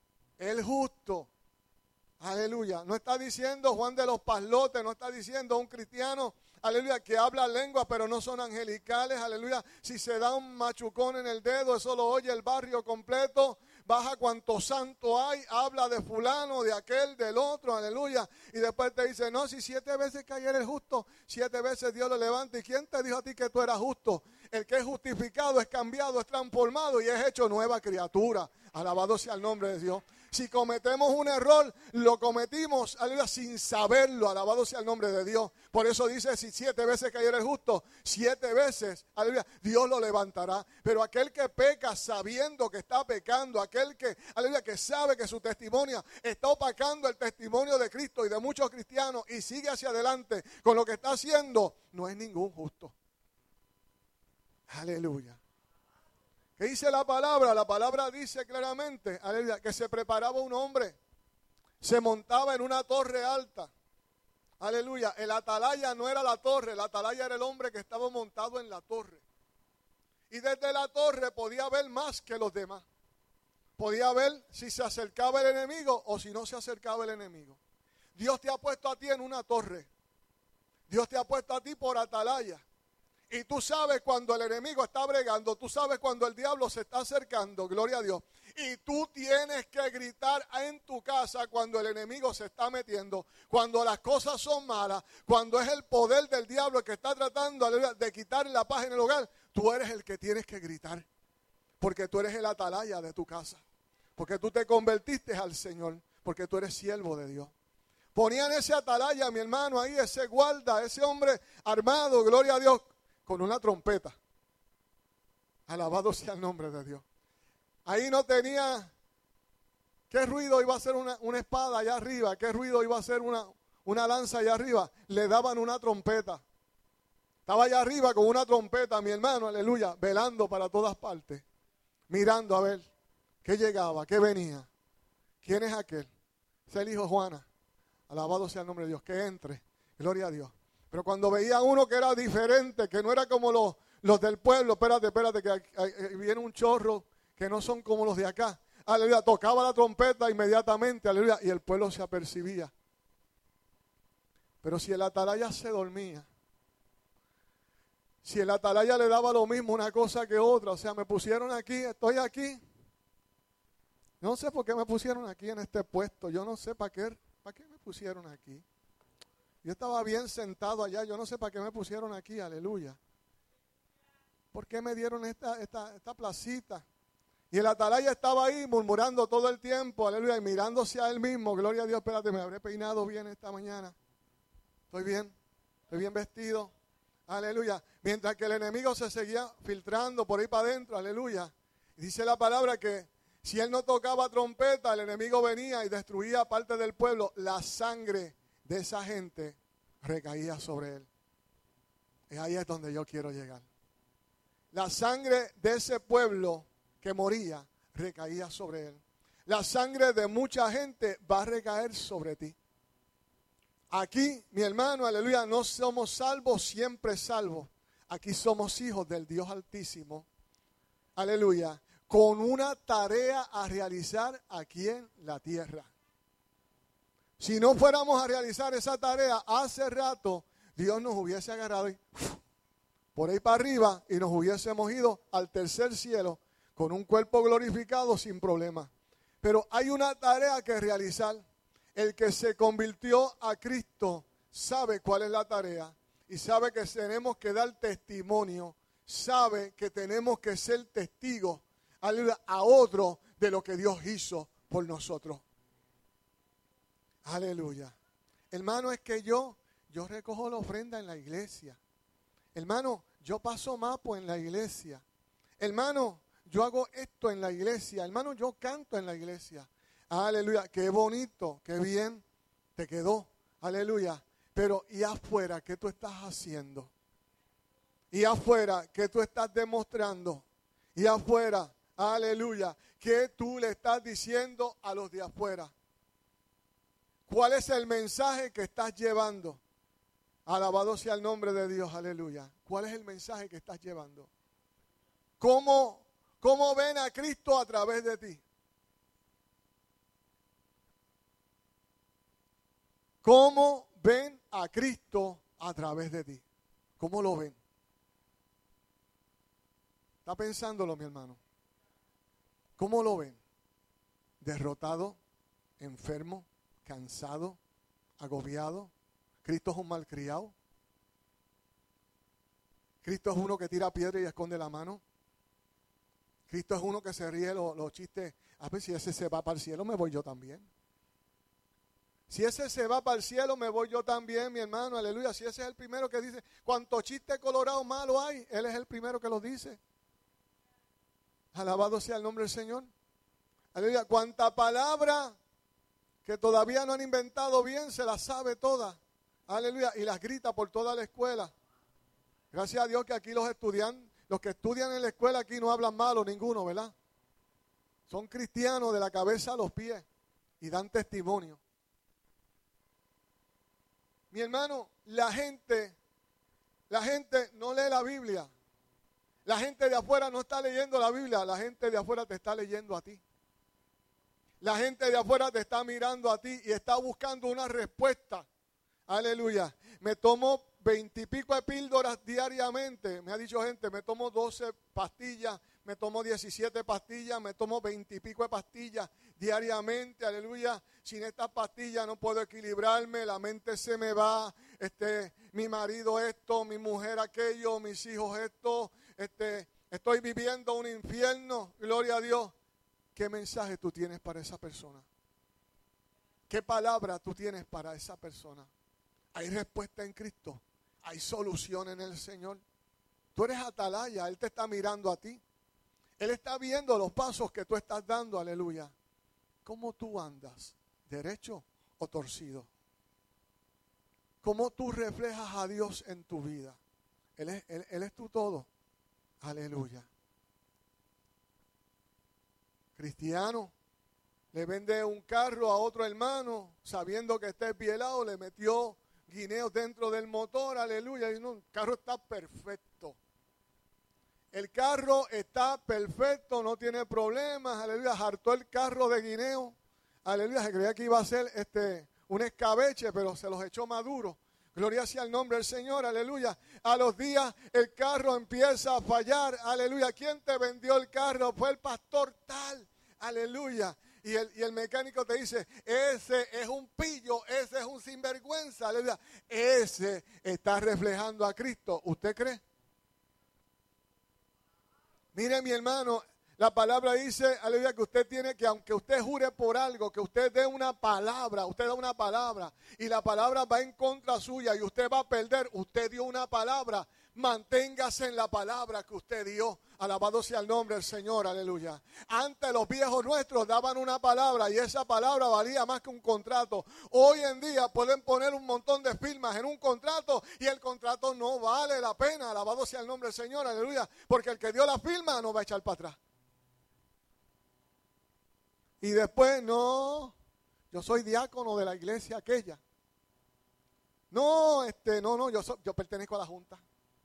Aleluya. No está diciendo Juan de los Paslotes, no está diciendo un cristiano, aleluya, que habla lengua pero no son angelicales, aleluya. Si se da un machucón en el dedo, eso lo oye el barrio completo. Baja cuanto santo hay, habla de fulano, de aquel, del otro, aleluya. Y después te dice, no, si 7 veces cayera el justo, 7 veces Dios lo levanta. ¿Y quién te dijo a ti que tú eras justo? El que es justificado, es cambiado, es transformado y es hecho nueva criatura. Alabado sea el nombre de Dios. Si cometemos un error, lo cometimos, aleluya, sin saberlo. Alabado sea el nombre de Dios. Por eso dice, si 7 veces cayera el justo, 7 veces, aleluya, Dios lo levantará. Pero aquel que peca sabiendo que está pecando, aquel que, aleluya, que sabe que su testimonio está opacando el testimonio de Cristo y de muchos cristianos y sigue hacia adelante con lo que está haciendo, no es ningún justo. Aleluya. ¿Qué dice la palabra? La palabra dice claramente, aleluya, que se preparaba un hombre, se montaba en una torre alta. Aleluya, el atalaya no era la torre, el atalaya era el hombre que estaba montado en la torre. Y desde la torre podía ver más que los demás. Podía ver si se acercaba el enemigo o si no se acercaba el enemigo. Dios te ha puesto a ti en una torre. Dios te ha puesto a ti por atalaya. Y tú sabes cuando el enemigo está bregando, tú sabes cuando el diablo se está acercando, gloria a Dios. Y tú tienes que gritar en tu casa cuando el enemigo se está metiendo, cuando las cosas son malas, cuando es el poder del diablo el que está tratando de quitar la paz en el hogar. Tú eres el que tienes que gritar, porque tú eres el atalaya de tu casa, porque tú te convertiste al Señor, porque tú eres siervo de Dios. Ponían ese atalaya, mi hermano, ahí, ese guarda, ese hombre armado, gloria a Dios, con una trompeta. Alabado sea el nombre de Dios. Ahí no tenía, ¿qué ruido iba a hacer una espada allá arriba? ¿Qué ruido iba a hacer una lanza allá arriba? Le daban una trompeta. Estaba allá arriba con una trompeta, mi hermano, aleluya, velando para todas partes, mirando a ver qué llegaba, qué venía. ¿Quién es aquel? Es el hijo de Juana. Alabado sea el nombre de Dios, que entre, gloria a Dios. Pero cuando veía uno que era diferente, que no era como los del pueblo, espérate, que viene un chorro que no son como los de acá. Aleluya, tocaba la trompeta inmediatamente, aleluya, y el pueblo se apercibía. Pero si el atalaya se dormía, si el atalaya le daba lo mismo una cosa que otra, o sea, me pusieron aquí, estoy aquí. No sé por qué me pusieron aquí en este puesto, yo no sé para qué me pusieron aquí. Yo estaba bien sentado allá, yo no sé para qué me pusieron aquí, aleluya. ¿Por qué me dieron esta placita? Y el atalaya estaba ahí murmurando todo el tiempo, aleluya, y mirándose a él mismo. Gloria a Dios, espérate, me habré peinado bien esta mañana. Estoy bien vestido, aleluya. Mientras que el enemigo se seguía filtrando por ahí para adentro, aleluya. Y dice la palabra que si él no tocaba trompeta, el enemigo venía y destruía parte del pueblo. La sangre de esa gente recaía sobre él. Y ahí es donde yo quiero llegar. La sangre de ese pueblo que moría recaía sobre él. La sangre de mucha gente va a recaer sobre ti. Aquí, mi hermano, aleluya, no somos salvos, siempre salvos. Aquí somos hijos del Dios Altísimo. Aleluya. Con una tarea a realizar aquí en la tierra. Si no fuéramos a realizar esa tarea, hace rato Dios nos hubiese agarrado y por ahí para arriba y nos hubiésemos ido al tercer cielo con un cuerpo glorificado sin problema. Pero hay una tarea que realizar. El que se convirtió a Cristo sabe cuál es la tarea y sabe que tenemos que dar testimonio, sabe que tenemos que ser testigos a otro de lo que Dios hizo por nosotros. Aleluya. Hermano, es que yo recojo la ofrenda en la iglesia. Hermano, yo paso mapo en la iglesia. Hermano, yo hago esto en la iglesia. Hermano, yo canto en la iglesia. Aleluya, qué bonito, qué bien te quedó. Aleluya. Pero ¿y afuera qué tú estás haciendo? ¿Y afuera qué tú estás demostrando? ¿Y afuera, aleluya, qué tú le estás diciendo a los de afuera? ¿Cuál es el mensaje que estás llevando? Alabado sea el nombre de Dios, aleluya. ¿Cuál es el mensaje que estás llevando? ¿Cómo ven a Cristo a través de ti? ¿Cómo ven a Cristo a través de ti? ¿Cómo lo ven? ¿Está pensándolo, mi hermano? ¿Cómo lo ven? ¿Derrotado? ¿Enfermo? ¿Cansado? ¿Agobiado? ¿Cristo es un malcriado? ¿Cristo es uno que tira piedra y esconde la mano? ¿Cristo es uno que se ríe los chistes? A ver, si ese se va para el cielo, me voy yo también. Si ese se va para el cielo, me voy yo también, mi hermano, aleluya. Si ese es el primero que dice, cuánto chiste colorado malo hay, él es el primero que lo dice. Alabado sea el nombre del Señor. Aleluya. Cuánta palabra que todavía no han inventado bien, se las sabe todas. Aleluya. Y las grita por toda la escuela. Gracias a Dios que aquí los que estudian en la escuela aquí no hablan malo ninguno, ¿verdad? Son cristianos de la cabeza a los pies y dan testimonio. Mi hermano, la gente no lee la Biblia. La gente de afuera no está leyendo la Biblia, la gente de afuera te está leyendo a ti. La gente de afuera te está mirando a ti y está buscando una respuesta. Aleluya. Me tomo 20 y pico de píldoras diariamente. Me ha dicho gente, me tomo 12 pastillas, me tomo 17 pastillas, me tomo 20 y pico de pastillas diariamente, aleluya. Sin estas pastillas no puedo equilibrarme, la mente se me va, mi marido esto, mi mujer aquello, mis hijos esto, estoy viviendo un infierno, gloria a Dios. ¿Qué mensaje tú tienes para esa persona? ¿Qué palabra tú tienes para esa persona? Hay respuesta en Cristo. Hay solución en el Señor. Tú eres atalaya. Él te está mirando a ti. Él está viendo los pasos que tú estás dando. Aleluya. ¿Cómo tú andas? ¿Derecho o torcido? ¿Cómo tú reflejas a Dios en tu vida? Él es tu todo. Aleluya. Cristiano. Le vende un carro a otro hermano, sabiendo que está esbielado, le metió guineos dentro del motor, aleluya. Y no, el carro está perfecto. El carro está perfecto, no tiene problemas, aleluya. Hartó el carro de guineo, aleluya. Se creía que iba a ser un escabeche, pero se los echó maduro. Gloria sea el nombre del Señor, aleluya. A los días el carro empieza a fallar, aleluya. ¿Quién te vendió el carro? Fue el pastor tal, aleluya. Y el mecánico te dice, ese es un pillo, ese es un sinvergüenza, aleluya. Ese está reflejando a Cristo. ¿Usted cree? Mire, mi hermano, la palabra dice, aleluya, que usted tiene que, aunque usted jure por algo, que usted dé una palabra, usted da una palabra y la palabra va en contra suya y usted va a perder, usted dio una palabra, manténgase en la palabra que usted dio. Alabado sea el nombre del Señor, aleluya. Antes los viejos nuestros daban una palabra y esa palabra valía más que un contrato. Hoy en día pueden poner un montón de firmas en un contrato y el contrato no vale la pena. Alabado sea el nombre del Señor, aleluya. Porque el que dio la firma no va a echar para atrás. Y después, no, yo soy diácono de la iglesia aquella. No, yo pertenezco a la junta.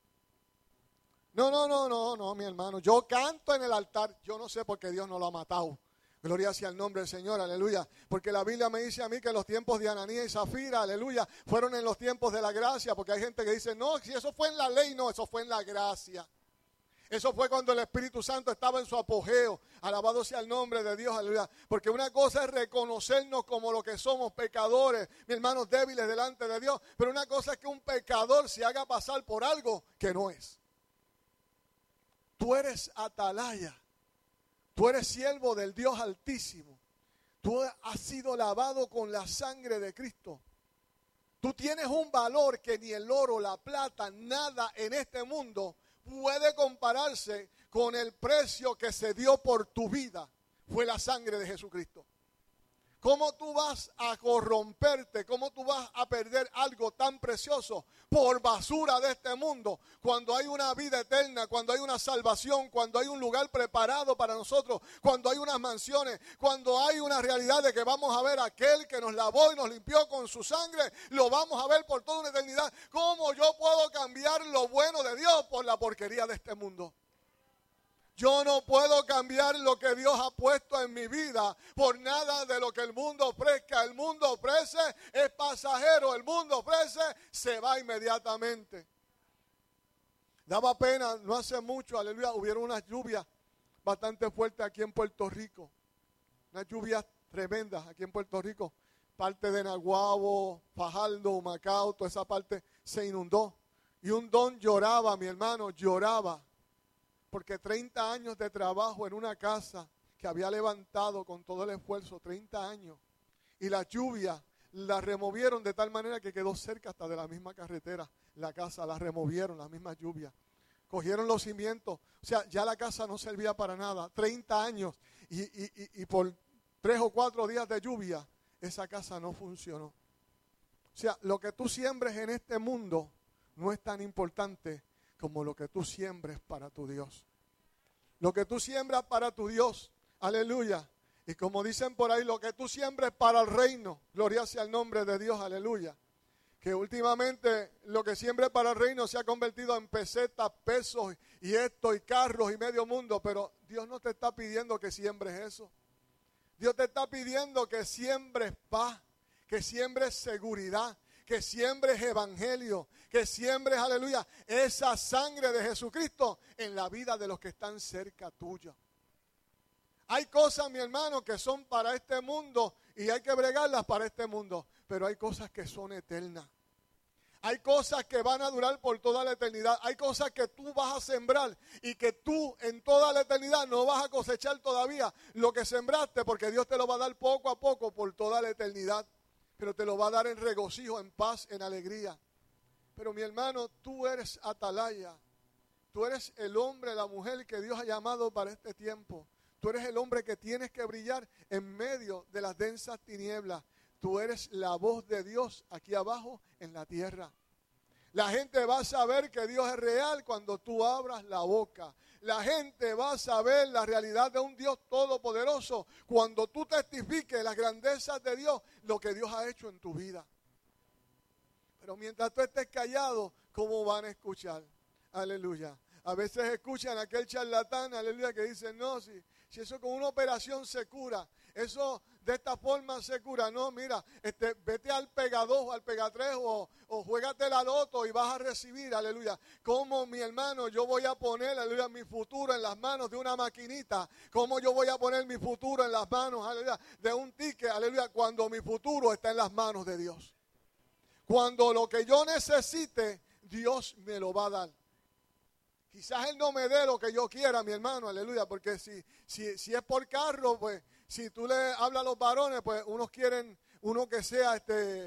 No, mi hermano. Yo canto en el altar. Yo no sé por qué Dios no lo ha matado. Gloria sea el nombre del Señor, aleluya. Porque la Biblia me dice a mí que los tiempos de Ananías y Zafira, aleluya, fueron en los tiempos de la gracia. Porque hay gente que dice, no, si eso fue en la ley, no, eso fue en la gracia. Eso fue cuando el Espíritu Santo estaba en su apogeo. Alabado sea el nombre de Dios, aleluya. Porque una cosa es reconocernos como lo que somos, pecadores, mis hermanos débiles delante de Dios. Pero una cosa es que un pecador se haga pasar por algo que no es. Tú eres atalaya. Tú eres siervo del Dios Altísimo. Tú has sido lavado con la sangre de Cristo. Tú tienes un valor que ni el oro, la plata, nada en este mundo puede compararse con el precio que se dio por tu vida. Fue la sangre de Jesucristo. ¿Cómo tú vas a corromperte? ¿Cómo tú vas a perder algo tan precioso por basura de este mundo? Cuando hay una vida eterna, cuando hay una salvación, cuando hay un lugar preparado para nosotros, cuando hay unas mansiones, cuando hay una realidad de que vamos a ver a aquel que nos lavó y nos limpió con su sangre, lo vamos a ver por toda una eternidad. ¿Cómo yo puedo cambiar lo bueno de Dios por la porquería de este mundo? Yo no puedo cambiar lo que Dios ha puesto en mi vida por nada de lo que el mundo ofrezca. El mundo ofrece, es pasajero. El mundo ofrece, se va inmediatamente. Daba pena, no hace mucho, aleluya, hubieron unas lluvias bastante fuertes aquí en Puerto Rico. Unas lluvias tremendas aquí en Puerto Rico. Parte de Naguabo, Fajardo, Humacao, toda esa parte se inundó. Y un don lloraba, mi hermano, lloraba. Porque 30 años de trabajo en una casa que había levantado con todo el esfuerzo, 30 años. Y la lluvia la removieron de tal manera que quedó cerca hasta de la misma carretera. La casa la removieron, la misma lluvia. Cogieron los cimientos. O sea, ya la casa no servía para nada. 30 años. Y por 3 o 4 días de lluvia, esa casa no funcionó. O sea, lo que tú siembres en este mundo no es tan importante como lo que tú siembres para tu Dios. Lo que tú siembras para tu Dios, aleluya. Y como dicen por ahí, lo que tú siembres para el reino, gloria sea el nombre de Dios, aleluya. Que últimamente lo que siembres para el reino se ha convertido en pesetas, pesos y esto y carros y medio mundo. Pero Dios no te está pidiendo que siembres eso. Dios te está pidiendo que siembres paz, que siembres seguridad, que siembres evangelio, que siembres, aleluya, esa sangre de Jesucristo en la vida de los que están cerca tuya. Hay cosas, mi hermano, que son para este mundo y hay que bregarlas para este mundo, pero hay cosas que son eternas. Hay cosas que van a durar por toda la eternidad. Hay cosas que tú vas a sembrar y que tú en toda la eternidad no vas a cosechar todavía lo que sembraste, porque Dios te lo va a dar poco a poco por toda la eternidad. Pero te lo va a dar en regocijo, en paz, en alegría. Pero mi hermano, tú eres atalaya. Tú eres el hombre, la mujer que Dios ha llamado para este tiempo. Tú eres el hombre que tienes que brillar en medio de las densas tinieblas. Tú eres la voz de Dios aquí abajo en la tierra. La gente va a saber que Dios es real cuando tú abras la boca. La gente va a saber la realidad de un Dios todopoderoso cuando tú testifiques las grandezas de Dios, lo que Dios ha hecho en tu vida. Pero mientras tú estés callado, ¿cómo van a escuchar? Aleluya. A veces escuchan a aquel charlatán, aleluya, que dice, no, si eso con una operación se cura, eso de esta forma se cura. No, mira, vete al Pega 2 o al Pega 3 o juégate la loto y vas a recibir, aleluya. Como mi hermano, yo voy a poner, aleluya, mi futuro en las manos de una maquinita. Como yo voy a poner mi futuro en las manos, aleluya, de un ticket, aleluya, cuando mi futuro está en las manos de Dios. Cuando lo que yo necesite, Dios me lo va a dar. Quizás Él no me dé lo que yo quiera, mi hermano, aleluya, porque si es por carro, pues, si tú le hablas a los varones, pues unos quieren uno que sea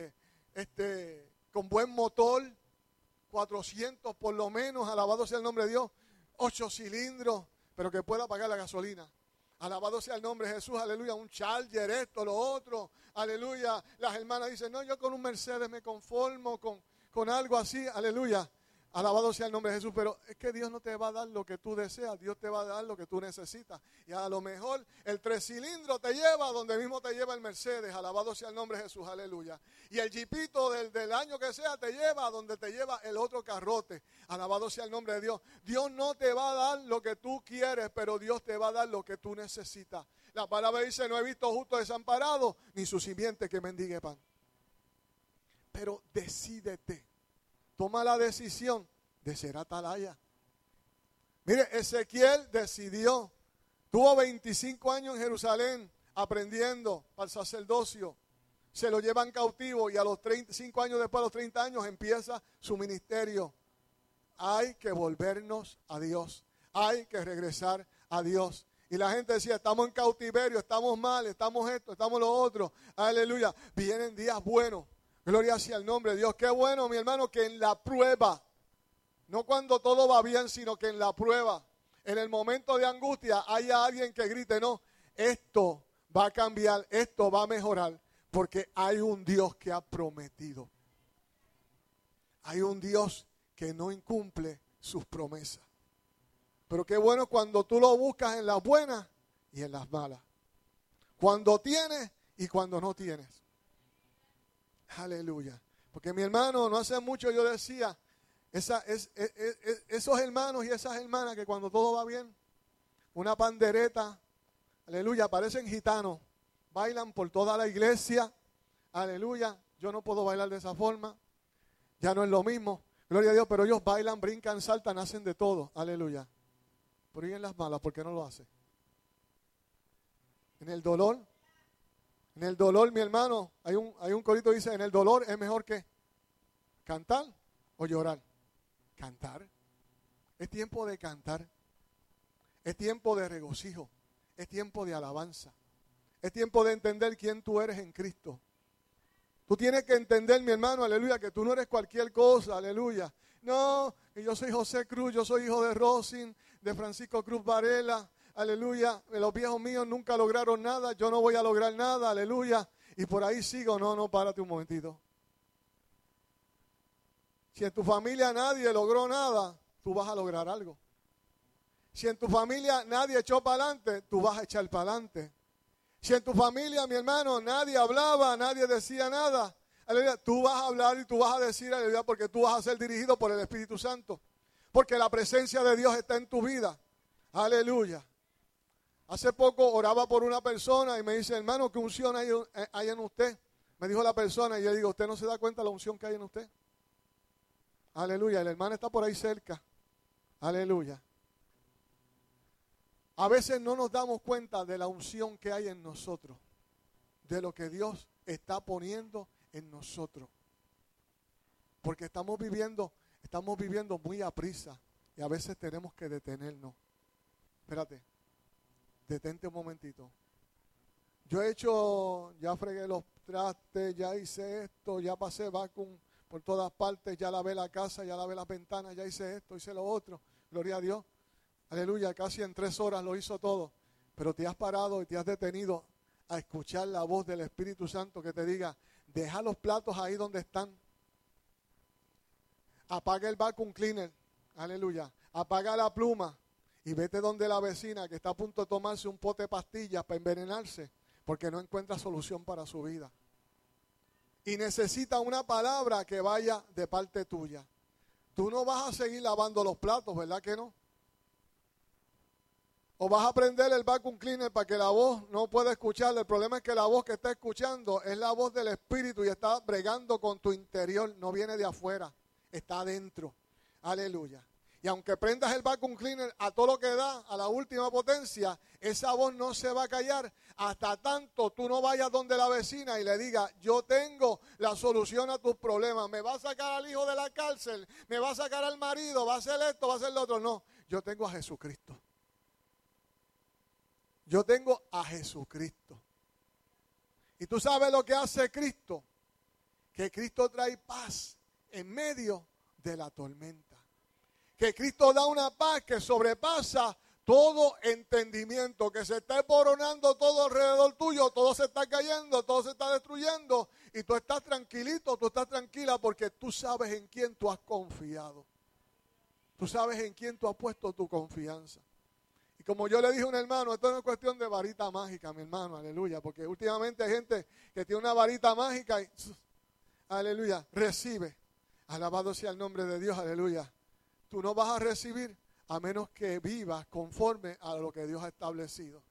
con buen motor, 400 por lo menos, alabado sea el nombre de Dios, 8 cilindros, pero que pueda pagar la gasolina. Alabado sea el nombre de Jesús, aleluya, un Charger, esto, lo otro, aleluya. Las hermanas dicen, no, yo con un Mercedes me conformo, con algo así, aleluya. Alabado sea el nombre de Jesús, pero es que Dios no te va a dar lo que tú deseas, Dios te va a dar lo que tú necesitas. Y a lo mejor el 3 cilindros te lleva donde mismo te lleva el Mercedes, alabado sea el nombre de Jesús, aleluya. Y el Jeepito del año que sea te lleva donde te lleva el otro carrote, alabado sea el nombre de Dios. Dios no te va a dar lo que tú quieres, pero Dios te va a dar lo que tú necesitas. La palabra dice, no he visto justo desamparado, ni su simiente que mendigue pan. Pero decídete. Toma la decisión de ser atalaya. Mire, Ezequiel decidió, tuvo 25 años en Jerusalén aprendiendo para el sacerdocio. Se lo llevan cautivo y a los 35 años después, a los 30 años, empieza su ministerio. Hay que volvernos a Dios. Hay que regresar a Dios. Y la gente decía, estamos en cautiverio, estamos mal, estamos esto, estamos lo otro. Aleluya. Vienen días buenos. Gloria sea el nombre de Dios. Qué bueno, mi hermano, que en la prueba, no cuando todo va bien, sino que en la prueba, en el momento de angustia, haya alguien que grite, no, esto va a cambiar, esto va a mejorar, porque hay un Dios que ha prometido. Hay un Dios que no incumple sus promesas. Pero qué bueno cuando tú lo buscas en las buenas y en las malas. Cuando tienes y cuando no tienes. Aleluya. Porque mi hermano, no hace mucho yo decía, esos hermanos y esas hermanas que cuando todo va bien, una pandereta, aleluya, parecen gitanos, bailan por toda la iglesia, aleluya, yo no puedo bailar de esa forma, ya no es lo mismo, gloria a Dios, pero ellos bailan, brincan, saltan, hacen de todo, aleluya. Pero ¿y en las malas? ¿Por qué no lo hace? En el dolor, mi hermano, hay un corito que dice, en el dolor es mejor que cantar o llorar. Cantar. Es tiempo de cantar. Es tiempo de regocijo. Es tiempo de alabanza. Es tiempo de entender quién tú eres en Cristo. Tú tienes que entender, mi hermano, aleluya, que tú no eres cualquier cosa, aleluya. No, que yo soy José Cruz, yo soy hijo de Rosin, de Francisco Cruz Varela. Aleluya, los viejos míos nunca lograron nada, yo no voy a lograr nada, aleluya. Y por ahí sigo, no, párate un momentito. Si en tu familia nadie logró nada, tú vas a lograr algo. Si en tu familia nadie echó para adelante, tú vas a echar para adelante. Si en tu familia, mi hermano, nadie hablaba, nadie decía nada, aleluya, tú vas a hablar y tú vas a decir, aleluya, porque tú vas a ser dirigido por el Espíritu Santo. Porque la presencia de Dios está en tu vida. Aleluya. Hace poco oraba por una persona y me dice, hermano, ¿qué unción hay en usted? Me dijo la persona y yo digo, ¿usted no se da cuenta de la unción que hay en usted? Aleluya, el hermano está por ahí cerca. Aleluya. A veces no nos damos cuenta de la unción que hay en nosotros, de lo que Dios está poniendo en nosotros. Porque estamos viviendo muy aprisa y a veces tenemos que detenernos. Espérate, detente un momentito. Ya fregué los trastes, ya hice esto, ya pasé vacuum por todas partes, ya lavé la casa, ya lavé las ventanas, ya hice esto, hice lo otro. Gloria a Dios. Aleluya, casi en 3 horas lo hizo todo. Pero te has parado y te has detenido a escuchar la voz del Espíritu Santo que te diga, deja los platos ahí donde están. Apaga el vacuum cleaner. Aleluya. Apaga la pluma y vete donde la vecina que está a punto de tomarse un pote de pastillas para envenenarse porque no encuentra solución para su vida. Y necesita una palabra que vaya de parte tuya. Tú no vas a seguir lavando los platos, ¿verdad que no? O vas a prender el vacuum cleaner para que la voz no pueda escucharle. El problema es que la voz que está escuchando es la voz del Espíritu y está bregando con tu interior. No viene de afuera, está adentro. Aleluya. Y aunque prendas el vacuum cleaner a todo lo que da, a la última potencia, esa voz no se va a callar hasta tanto tú no vayas donde la vecina y le digas, yo tengo la solución a tus problemas. Me va a sacar al hijo de la cárcel, me va a sacar al marido, va a hacer esto, va a hacer lo otro. No, yo tengo a Jesucristo. Yo tengo a Jesucristo. ¿Y tú sabes lo que hace Cristo? Que Cristo trae paz en medio de la tormenta. Que Cristo da una paz que sobrepasa todo entendimiento, que se está desmoronando todo alrededor tuyo, todo se está cayendo, todo se está destruyendo y tú estás tranquilito, tú estás tranquila porque tú sabes en quién tú has confiado. Tú sabes en quién tú has puesto tu confianza. Y como yo le dije a un hermano, esto no es cuestión de varita mágica, mi hermano, aleluya, porque últimamente hay gente que tiene una varita mágica y, aleluya, recibe. Alabado sea el nombre de Dios, aleluya. Tú no vas a recibir a menos que vivas conforme a lo que Dios ha establecido.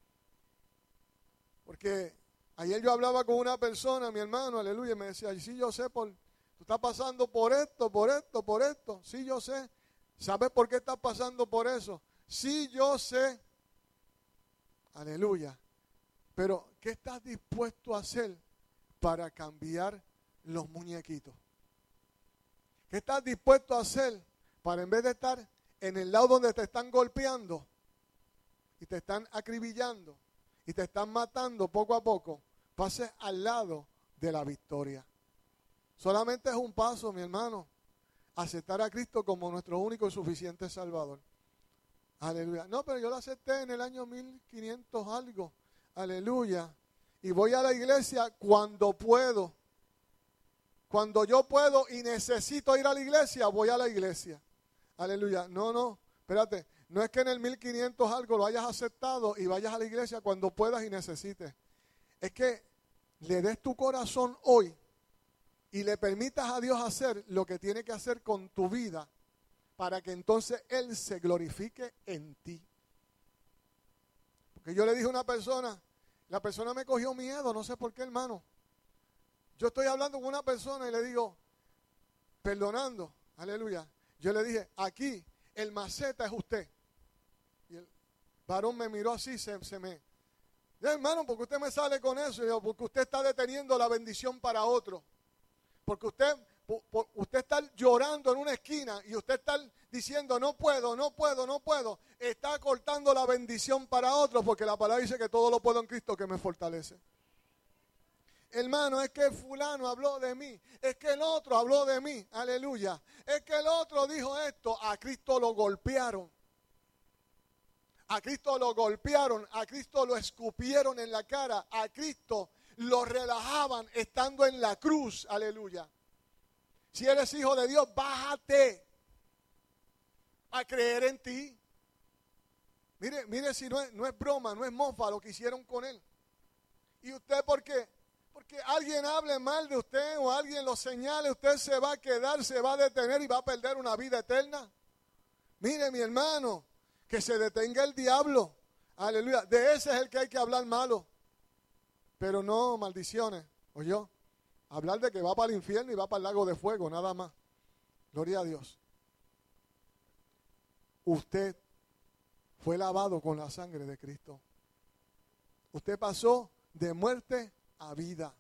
Porque ayer yo hablaba con una persona, mi hermano, aleluya, y me decía, sí, yo sé, tú estás pasando por esto, por esto, por esto. Sí, yo sé. ¿Sabes por qué estás pasando por eso? Sí, yo sé. Aleluya. Pero, ¿qué estás dispuesto a hacer para cambiar los muñequitos? ¿Qué estás dispuesto a hacer para en vez de estar en el lado donde te están golpeando y te están acribillando y te están matando poco a poco, pases al lado de la victoria? Solamente es un paso, mi hermano, aceptar a Cristo como nuestro único y suficiente Salvador. Aleluya. No, pero yo lo acepté en el año 1500 algo. Aleluya. Y voy a la iglesia cuando puedo. Cuando yo puedo y necesito ir a la iglesia, voy a la iglesia. Aleluya. No, espérate. No es que en el 1500 algo lo hayas aceptado y vayas a la iglesia cuando puedas y necesites. Es que le des tu corazón hoy y le permitas a Dios hacer lo que tiene que hacer con tu vida para que entonces Él se glorifique en ti. Porque yo le dije a una persona, la persona me cogió miedo, no sé por qué, hermano. Yo estoy hablando con una persona y le digo, perdonando, aleluya. Yo le dije, aquí el maceta es usted. Y el varón me miró así, hermano, ¿por qué usted me sale con eso? Y yo, porque usted está deteniendo la bendición para otro. Porque usted está llorando en una esquina y usted está diciendo no puedo, está cortando la bendición para otros, porque la palabra dice que todo lo puedo en Cristo que me fortalece. Hermano, es que fulano habló de mí, es que el otro habló de mí, aleluya, es que el otro dijo esto, a Cristo lo golpearon. A Cristo lo golpearon, a Cristo lo escupieron en la cara, a Cristo lo relajaban estando en la cruz, aleluya. Si eres hijo de Dios, bájate a creer en ti. Mire si no es broma, no es mofa lo que hicieron con él. ¿Y usted por qué? Porque alguien hable mal de usted o alguien lo señale, usted se va a quedar, se va a detener y va a perder una vida eterna. Mire, mi hermano, que se detenga el diablo. Aleluya. De ese es el que hay que hablar malo. Pero no maldiciones, ¿oyó? Hablar de que va para el infierno y va para el lago de fuego, nada más. Gloria a Dios. Usted fue lavado con la sangre de Cristo. Usted pasó de muerte a vida.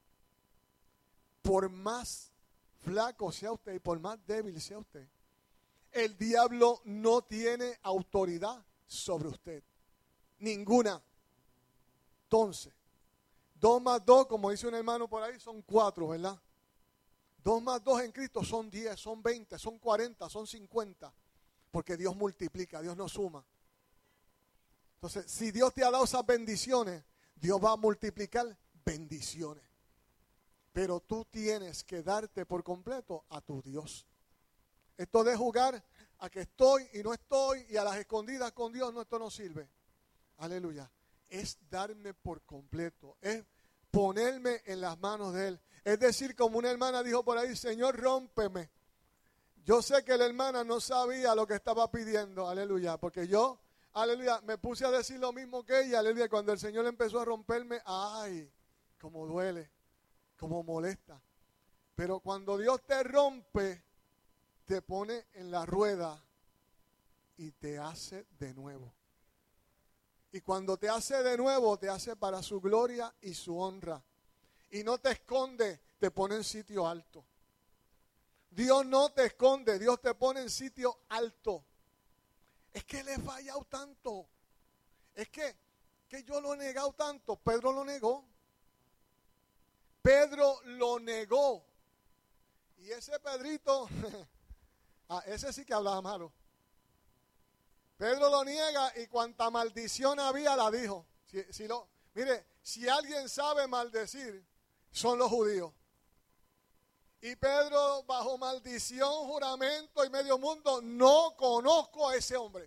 Por más flaco sea usted y por más débil sea usted, el diablo no tiene autoridad sobre usted. Ninguna. Entonces, 2 más 2, como dice un hermano por ahí, son 4, ¿verdad? 2 más 2 en Cristo son 10, son 20, son 40, son 50. Porque Dios multiplica, Dios no suma. Entonces, si Dios te ha dado esas bendiciones, Dios va a multiplicar bendiciones. Pero tú tienes que darte por completo a tu Dios. Esto de jugar a que estoy y no estoy y a las escondidas con Dios, no, esto no sirve. Aleluya. Es darme por completo, es ponerme en las manos de Él. Es decir, como una hermana dijo por ahí, Señor, rómpeme. Yo sé que la hermana no sabía lo que estaba pidiendo, aleluya, porque yo, aleluya, me puse a decir lo mismo que ella, aleluya, cuando el Señor empezó a romperme, ay, como duele, como molesta. Pero cuando Dios te rompe, te pone en la rueda y te hace de nuevo. Y cuando te hace de nuevo, te hace para su gloria y su honra. Y no te esconde, te pone en sitio alto. Dios no te esconde, Dios te pone en sitio alto. Es que le he fallado tanto. Es que yo lo he negado tanto. Pedro lo negó. Pedro lo negó. Y ese Pedrito, ese sí que hablaba malo. Pedro lo niega y cuanta maldición había la dijo. Mire, si alguien sabe maldecir, son los judíos. Y Pedro, bajo maldición, juramento y medio mundo, no conozco a ese hombre.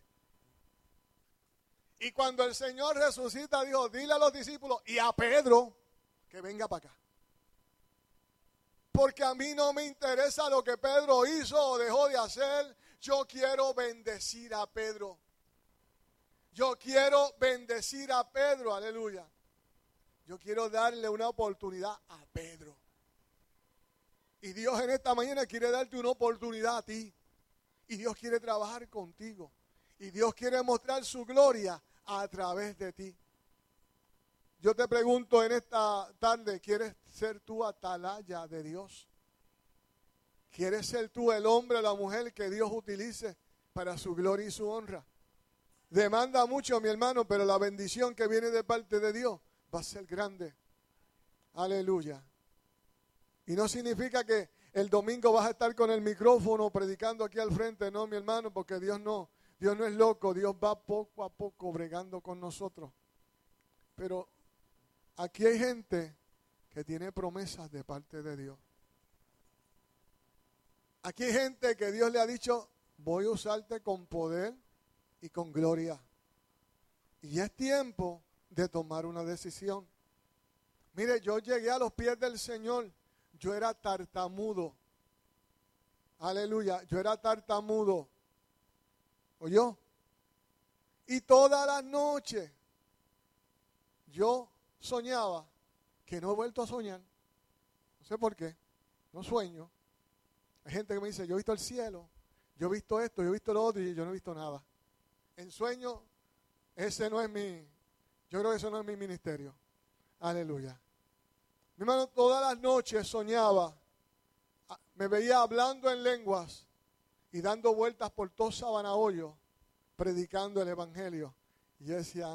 Y cuando el Señor resucita, dijo, dile a los discípulos y a Pedro que venga para acá. Porque a mí no me interesa lo que Pedro hizo o dejó de hacer. Yo quiero bendecir a Pedro. Yo quiero bendecir a Pedro, aleluya. Yo quiero darle una oportunidad a Pedro. Y Dios en esta mañana quiere darte una oportunidad a ti. Y Dios quiere trabajar contigo. Y Dios quiere mostrar su gloria a través de ti. Yo te pregunto en esta tarde, ¿quieres ser tú atalaya de Dios? ¿Quieres ser tú el hombre o la mujer que Dios utilice para su gloria y su honra? Demanda mucho, mi hermano, pero la bendición que viene de parte de Dios va a ser grande. Aleluya. Y no significa que el domingo vas a estar con el micrófono predicando aquí al frente, no, mi hermano, porque Dios no es loco, Dios va poco a poco bregando con nosotros. Pero aquí hay gente que tiene promesas de parte de Dios. Aquí hay gente que Dios le ha dicho, voy a usarte con poder y con gloria. Y es tiempo de tomar una decisión. Mire, yo llegué a los pies del Señor. Yo era tartamudo. Aleluya, yo era tartamudo. ¿Oyó? Y todas las noches yo soñaba, que no he vuelto a soñar. No sé por qué. No sueño. Hay gente que me dice, yo he visto el cielo, yo he visto esto, yo he visto lo otro y yo no he visto nada. En sueño, yo creo que eso no es mi ministerio. Aleluya. Mi hermano, todas las noches soñaba, me veía hablando en lenguas y dando vueltas por todo Sabanahoyo, predicando el evangelio. Y yo decía,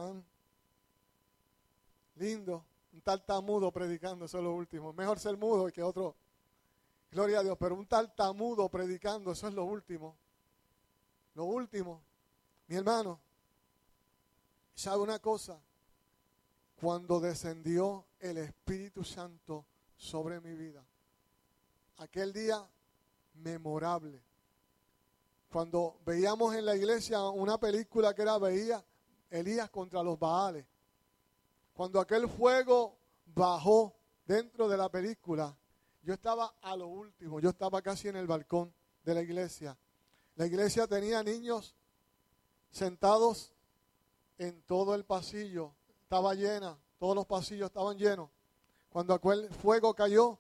lindo, un tartamudo predicando, eso es lo último. Mejor ser mudo que otro, gloria a Dios, pero un tartamudo predicando, eso es lo último. Lo último, mi hermano, ¿sabe una cosa? Cuando descendió el Espíritu Santo sobre mi vida, aquel día memorable, cuando veíamos en la iglesia una película que veía Elías contra los Baales, cuando aquel fuego bajó dentro de la película, yo estaba a lo último, yo estaba casi en el balcón de la iglesia. La iglesia tenía niños sentados en todo el pasillo, estaba llena, todos los pasillos estaban llenos. Cuando aquel fuego cayó,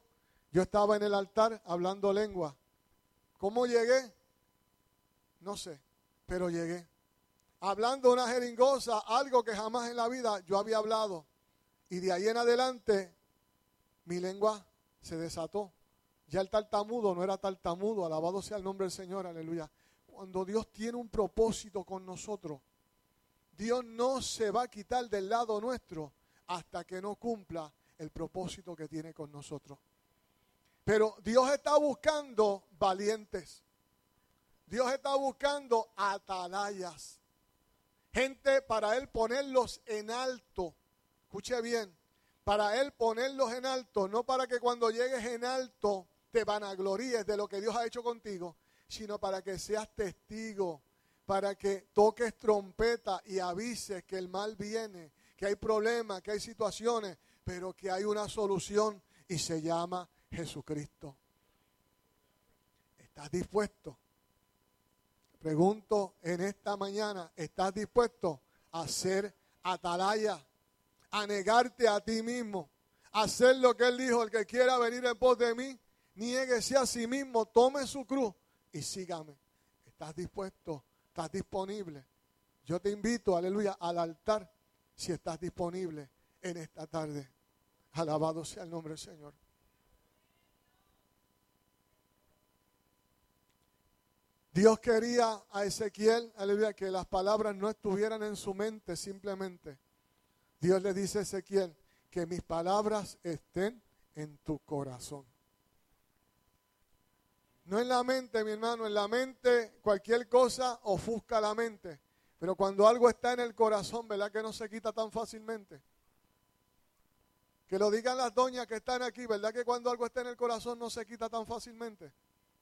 Yo estaba en el altar hablando lengua. ¿Cómo llegué? No sé, pero llegué. Hablando una jeringosa, algo que jamás en la vida yo había hablado. Y de ahí en adelante, mi lengua se desató. Ya el tartamudo no era tartamudo, alabado sea el nombre del Señor, aleluya. Cuando Dios tiene un propósito con nosotros, Dios no se va a quitar del lado nuestro hasta que no cumpla el propósito que tiene con nosotros. Pero Dios está buscando valientes. Dios está buscando atalayas. Gente para Él ponerlos en alto. Escuche bien. Para Él ponerlos en alto. No para que cuando llegues en alto te vanaglories de lo que Dios ha hecho contigo. Sino para que seas testigo. Para que toques trompeta y avises que el mal viene. Que hay problemas, que hay situaciones. Pero que hay una solución y se llama Jesucristo. ¿Estás dispuesto? Pregunto en esta mañana, ¿estás dispuesto a ser atalaya? A negarte a ti mismo, a hacer lo que Él dijo, el que quiera venir en pos de mí, niéguese a sí mismo, tome su cruz y sígame. ¿Estás dispuesto? ¿Estás disponible? Yo te invito, aleluya, al altar si estás disponible en esta tarde. Alabado sea el nombre del Señor. Dios quería a Ezequiel, aleluya, que las palabras no estuvieran en su mente simplemente. Dios le dice a Ezequiel, que mis palabras estén en tu corazón. No en la mente, mi hermano, en la mente cualquier cosa ofusca la mente. Pero cuando algo está en el corazón, ¿verdad que no se quita tan fácilmente? Que lo digan las doñas que están aquí, ¿verdad que cuando algo está en el corazón no se quita tan fácilmente?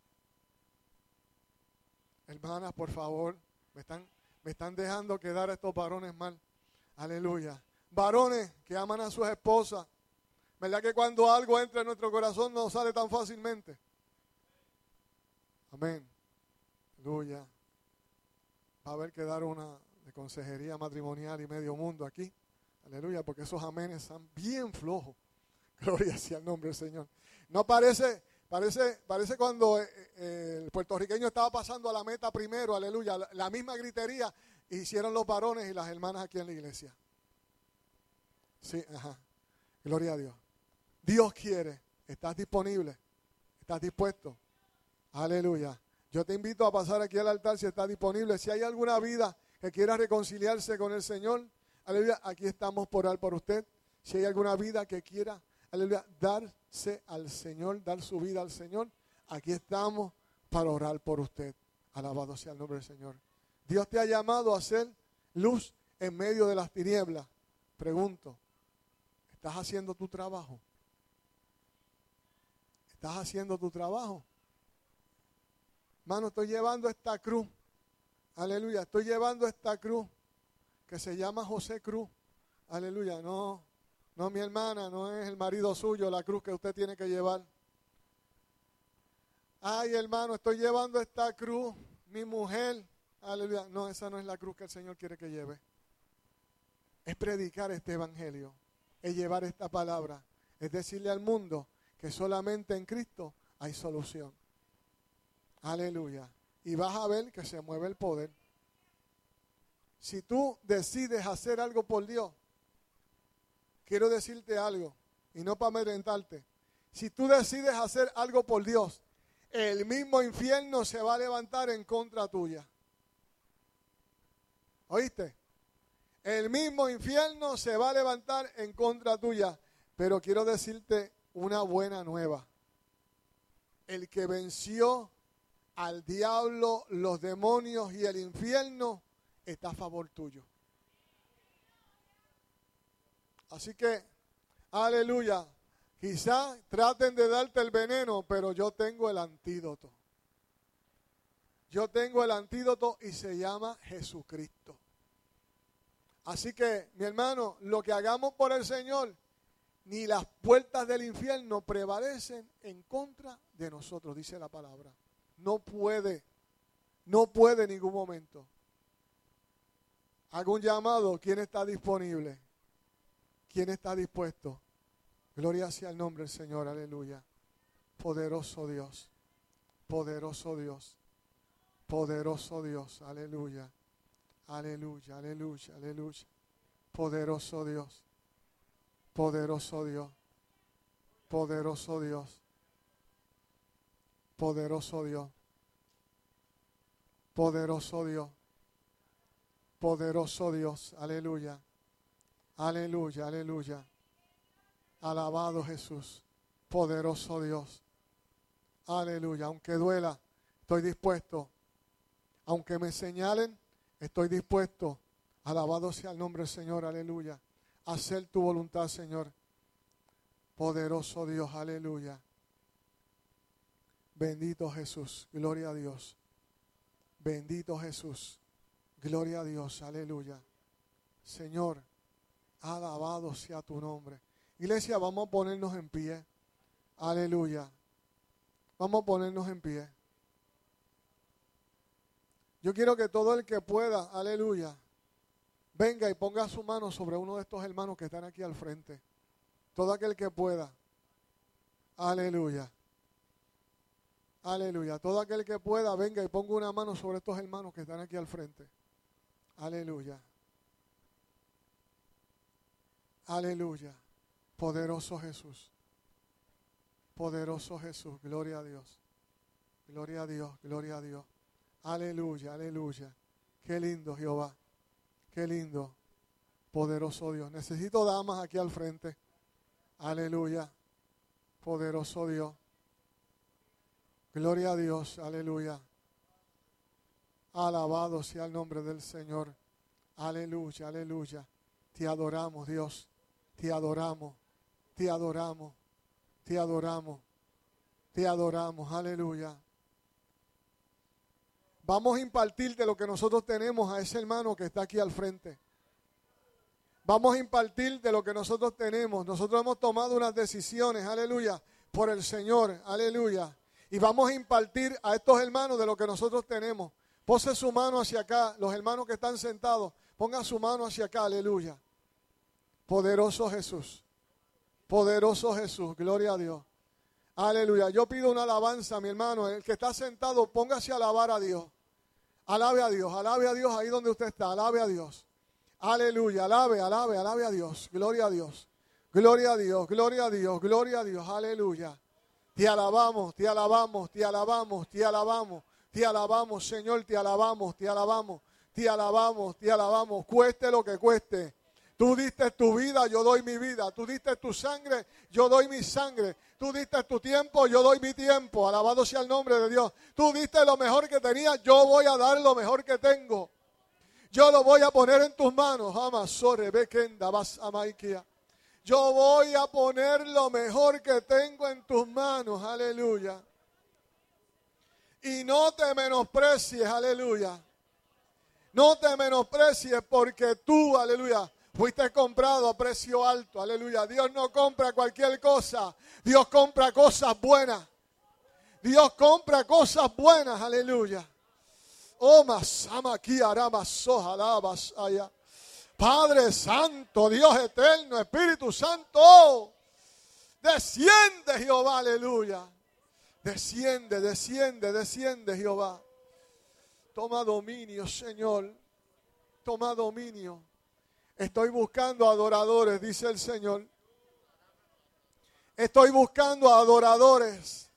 Hermanas, por favor, me están dejando quedar a estos varones mal. Aleluya. Varones que aman a sus esposas. ¿Verdad que cuando algo entra en nuestro corazón no sale tan fácilmente? Amén. Aleluya. Va a haber que dar una de consejería matrimonial y medio mundo aquí. Aleluya, porque esos amenes están bien flojos. Gloria sea el nombre del Señor. No parece cuando el puertorriqueño estaba pasando a la meta primero, aleluya, la misma gritería hicieron los varones y las hermanas aquí en la iglesia. Sí, ajá. Gloria a Dios. Dios quiere. ¿Estás disponible? ¿Estás dispuesto? Aleluya. Yo te invito a pasar aquí al altar si estás disponible. Si hay alguna vida que quiera reconciliarse con el Señor, aleluya, aquí estamos por orar por usted. Si hay alguna vida que quiera, aleluya, darse al Señor, dar su vida al Señor, aquí estamos para orar por usted. Alabado sea el nombre del Señor. Dios te ha llamado a ser luz en medio de las tinieblas. Pregunto, ¿estás haciendo tu trabajo? ¿Estás haciendo tu trabajo? Hermano, estoy llevando esta cruz. Aleluya, estoy llevando esta cruz que se llama José Cruz. Aleluya, no, mi hermana, no es el marido suyo la cruz que usted tiene que llevar. Ay, hermano, estoy llevando esta cruz, mi mujer. Aleluya, no, esa no es la cruz que el Señor quiere que lleve. Es predicar este evangelio, es llevar esta palabra, es decirle al mundo que solamente en Cristo hay solución. Aleluya. Y vas a ver que se mueve el poder. Si tú decides hacer algo por Dios, quiero decirte algo, y no para amedrentarte. Si tú decides hacer algo por Dios, el mismo infierno se va a levantar en contra tuya. ¿Oíste? El mismo infierno se va a levantar en contra tuya. Pero quiero decirte una buena nueva. El que venció al diablo, los demonios y el infierno está a favor tuyo. Así que, aleluya, quizás traten de darte el veneno, pero yo tengo el antídoto. Yo tengo el antídoto y se llama Jesucristo. Así que, mi hermano, lo que hagamos por el Señor, ni las puertas del infierno prevalecen en contra de nosotros, dice la palabra. No puede en ningún momento. Hago un llamado, ¿quién está disponible? ¿Quién está dispuesto? Gloria sea el nombre del Señor, aleluya. Poderoso Dios, poderoso Dios, poderoso Dios, aleluya, aleluya, aleluya, aleluya. Poderoso Dios, poderoso Dios, poderoso Dios, poderoso Dios, poderoso Dios, poderoso Dios, aleluya, aleluya, aleluya. Alabado Jesús, poderoso Dios, aleluya. Aunque duela, estoy dispuesto. Aunque me señalen, estoy dispuesto. Alabado sea el nombre del Señor, aleluya. Hacer tu voluntad, Señor. Poderoso Dios, aleluya. Bendito Jesús, gloria a Dios. Bendito Jesús, gloria a Dios, aleluya. Señor, alabado sea tu nombre. Iglesia, vamos a ponernos en pie. Aleluya. Vamos a ponernos en pie. Yo quiero que todo el que pueda, aleluya, venga y ponga su mano sobre uno de estos hermanos que están aquí al frente. Todo aquel que pueda. Aleluya. Aleluya. Todo aquel que pueda, venga y ponga una mano sobre estos hermanos que están aquí al frente. Aleluya. Aleluya. Poderoso Jesús. Poderoso Jesús. Gloria a Dios. Gloria a Dios. Gloria a Dios. Aleluya. Aleluya. Qué lindo Jehová. Qué lindo. Poderoso Dios. Necesito damas aquí al frente. Aleluya. Poderoso Dios. Gloria a Dios. Aleluya. Alabado sea el nombre del Señor. Aleluya. Aleluya. Te adoramos, Dios. Te adoramos. Te adoramos. Te adoramos. Te adoramos. Aleluya. Vamos a impartirte lo que nosotros tenemos a ese hermano que está aquí al frente. Vamos a impartirte lo que nosotros tenemos. Nosotros hemos tomado unas decisiones, aleluya, por el Señor, aleluya. Y vamos a impartir a estos hermanos de lo que nosotros tenemos. Pose su mano hacia acá, los hermanos que están sentados, pongan su mano hacia acá, aleluya. Poderoso Jesús. Poderoso Jesús, gloria a Dios. Aleluya. Yo pido una alabanza, mi hermano. El que está sentado, póngase a alabar a Dios. Alabe a Dios ahí donde usted está. Alabe a Dios. Aleluya. Alabe a Dios. Gloria a Dios. Gloria a Dios, gloria a Dios, gloria a Dios. Aleluya. Te alabamos, te alabamos, te alabamos, te alabamos. Te alabamos, Señor, te alabamos, te alabamos. Te alabamos, te alabamos. Cueste lo que cueste. Tú diste tu vida, yo doy mi vida. Tú diste tu sangre, yo doy mi sangre. Tú diste tu tiempo, yo doy mi tiempo. Alabado sea el nombre de Dios. Tú diste lo mejor que tenías, yo voy a dar lo mejor que tengo. Yo lo voy a poner en tus manos. Yo voy a poner lo mejor que tengo en tus manos. Aleluya. Y no te menosprecies, aleluya. No te menosprecies porque tú, aleluya, fuiste comprado a precio alto, aleluya. Dios no compra cualquier cosa. Dios compra cosas buenas. Dios compra cosas buenas, aleluya. Oh, masama aquí aramas alabas allá. Padre Santo, Dios eterno, Espíritu Santo, desciende Jehová, aleluya. Desciende, desciende, desciende Jehová. Toma dominio, Señor. Toma dominio. Estoy buscando adoradores, dice el Señor. Estoy buscando adoradores.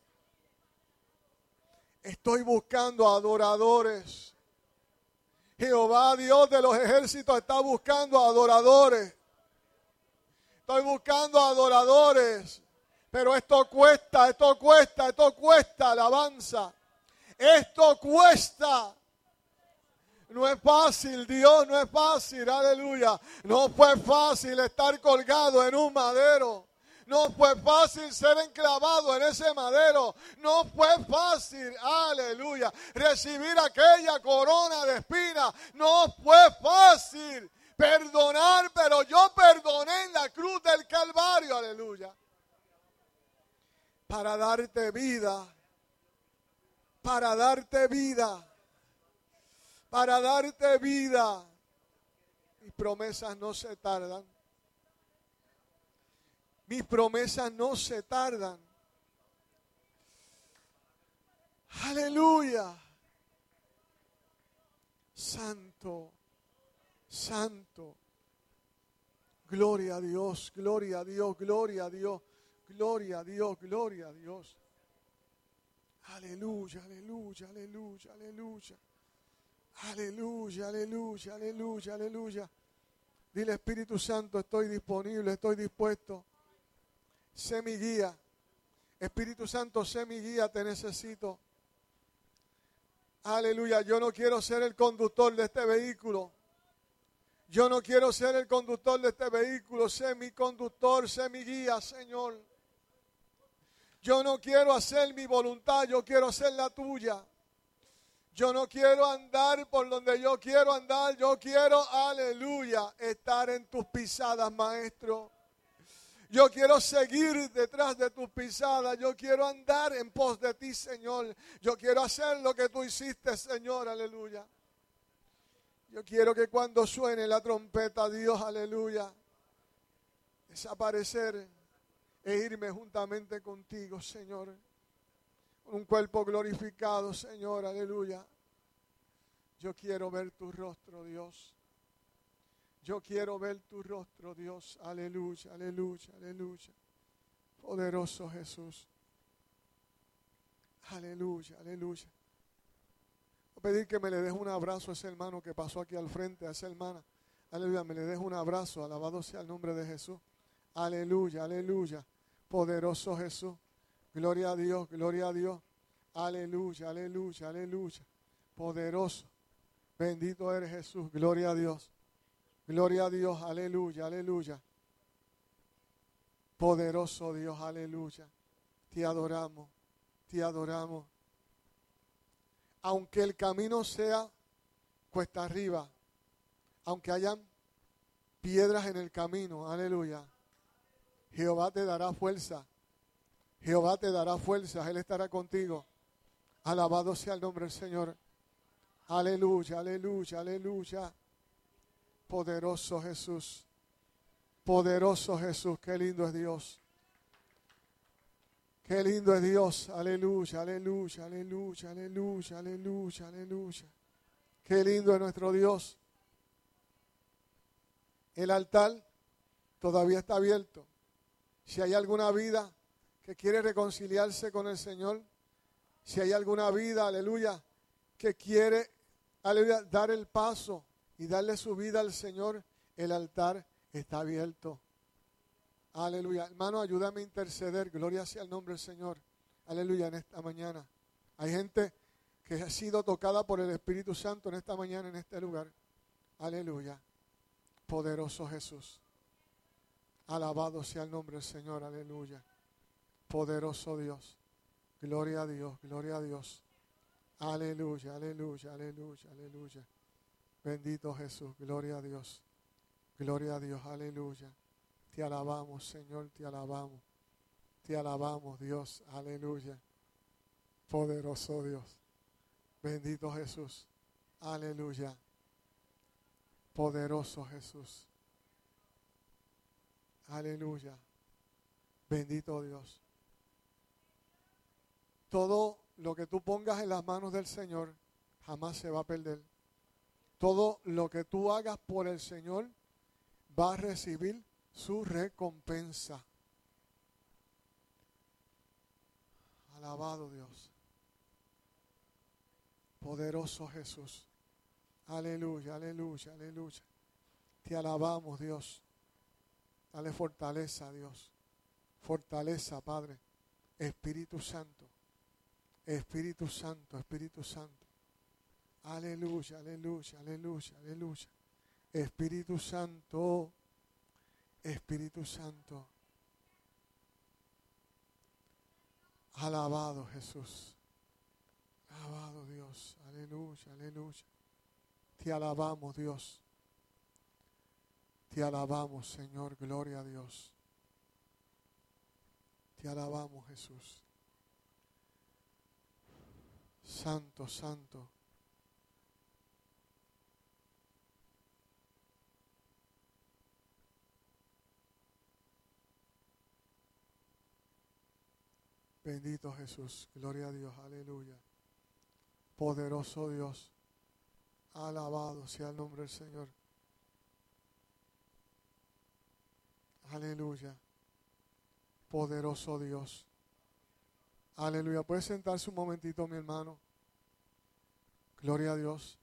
Estoy buscando adoradores. Jehová, Dios de los ejércitos, está buscando adoradores. Estoy buscando adoradores. Pero esto cuesta, esto cuesta, esto cuesta alabanza. Esto cuesta. No es fácil, Dios, no es fácil, aleluya. No fue fácil estar colgado en un madero. No fue fácil ser enclavado en ese madero. No fue fácil, aleluya, recibir aquella corona de espinas. No fue fácil perdonar, pero yo perdoné en la cruz del Calvario, aleluya. Para darte vida, para darte vida. Para darte vida. Mis promesas no se tardan. Mis promesas no se tardan. Aleluya. Santo, santo. Gloria a Dios, gloria a Dios, gloria a Dios, gloria a Dios, gloria a Dios. Aleluya, aleluya, aleluya, aleluya. Aleluya, aleluya, aleluya, aleluya. Dile, Espíritu Santo, estoy disponible, estoy dispuesto. Sé mi guía. Espíritu Santo, sé mi guía, te necesito. Aleluya, yo no quiero ser el conductor de este vehículo. Yo no quiero ser el conductor de este vehículo. Sé mi conductor, sé mi guía, Señor. Yo no quiero hacer mi voluntad, yo quiero hacer la tuya. Yo no quiero andar por donde yo quiero andar. Yo quiero, aleluya, estar en tus pisadas, Maestro. Yo quiero seguir detrás de tus pisadas. Yo quiero andar en pos de ti, Señor. Yo quiero hacer lo que tú hiciste, Señor, aleluya. Yo quiero que cuando suene la trompeta, Dios, aleluya, desaparecer e irme juntamente contigo, Señor. Con un cuerpo glorificado, Señor, aleluya. Yo quiero ver tu rostro, Dios. Yo quiero ver tu rostro, Dios. Aleluya, aleluya, aleluya. Poderoso Jesús. Aleluya, aleluya. Voy a pedir que me le des un abrazo a ese hermano que pasó aquí al frente, a esa hermana. Aleluya, me le des un abrazo. Alabado sea el nombre de Jesús. Aleluya, aleluya. Poderoso Jesús. Gloria a Dios, gloria a Dios. Aleluya, aleluya, aleluya. Poderoso. Bendito eres Jesús. Gloria a Dios. Gloria a Dios, aleluya, aleluya. Poderoso Dios, aleluya. Te adoramos, te adoramos. Aunque el camino sea cuesta arriba, aunque hayan piedras en el camino, aleluya. Jehová te dará fuerza. Jehová te dará fuerza, Él estará contigo. Alabado sea el nombre del Señor. Aleluya, aleluya, aleluya. Poderoso Jesús, poderoso Jesús, qué lindo es Dios. Qué lindo es Dios, aleluya, aleluya, aleluya, aleluya, aleluya, aleluya. Qué lindo es nuestro Dios. El altar todavía está abierto. Si hay alguna vida que quiere reconciliarse con el Señor, si hay alguna vida, aleluya, que quiere, aleluya, dar el paso y darle su vida al Señor, el altar está abierto. Aleluya. Hermano, ayúdame a interceder. Gloria sea el nombre del Señor. Aleluya, en esta mañana. Hay gente que ha sido tocada por el Espíritu Santo en esta mañana, en este lugar. Aleluya. Poderoso Jesús. Alabado sea el nombre del Señor. Aleluya. Poderoso Dios. Gloria a Dios, gloria a Dios. Aleluya, aleluya, aleluya, aleluya. Bendito Jesús, gloria a Dios. Gloria a Dios, aleluya. Te alabamos, Señor, te alabamos. Te alabamos, Dios, aleluya. Poderoso Dios. Bendito Jesús, aleluya. Poderoso Jesús. Aleluya. Bendito Dios. Todo lo que tú pongas en las manos del Señor jamás se va a perder. Todo lo que tú hagas por el Señor va a recibir su recompensa. Alabado Dios. Poderoso Jesús. Aleluya, aleluya, aleluya. Te alabamos, Dios. Dale fortaleza, Dios. Fortaleza, Padre. Espíritu Santo. Espíritu Santo, Espíritu Santo. Aleluya, aleluya, aleluya, aleluya. Espíritu Santo, Espíritu Santo. Alabado Jesús. Alabado Dios. Aleluya, aleluya. Te alabamos, Dios. Te alabamos, Señor. Gloria a Dios. Te alabamos, Jesús. Santo, santo. Bendito Jesús. Gloria a Dios. Aleluya. Poderoso Dios. Alabado sea el nombre del Señor. Aleluya. Poderoso Dios. Aleluya. ¿Puede sentarse un momentito, mi hermano? Gloria a Dios.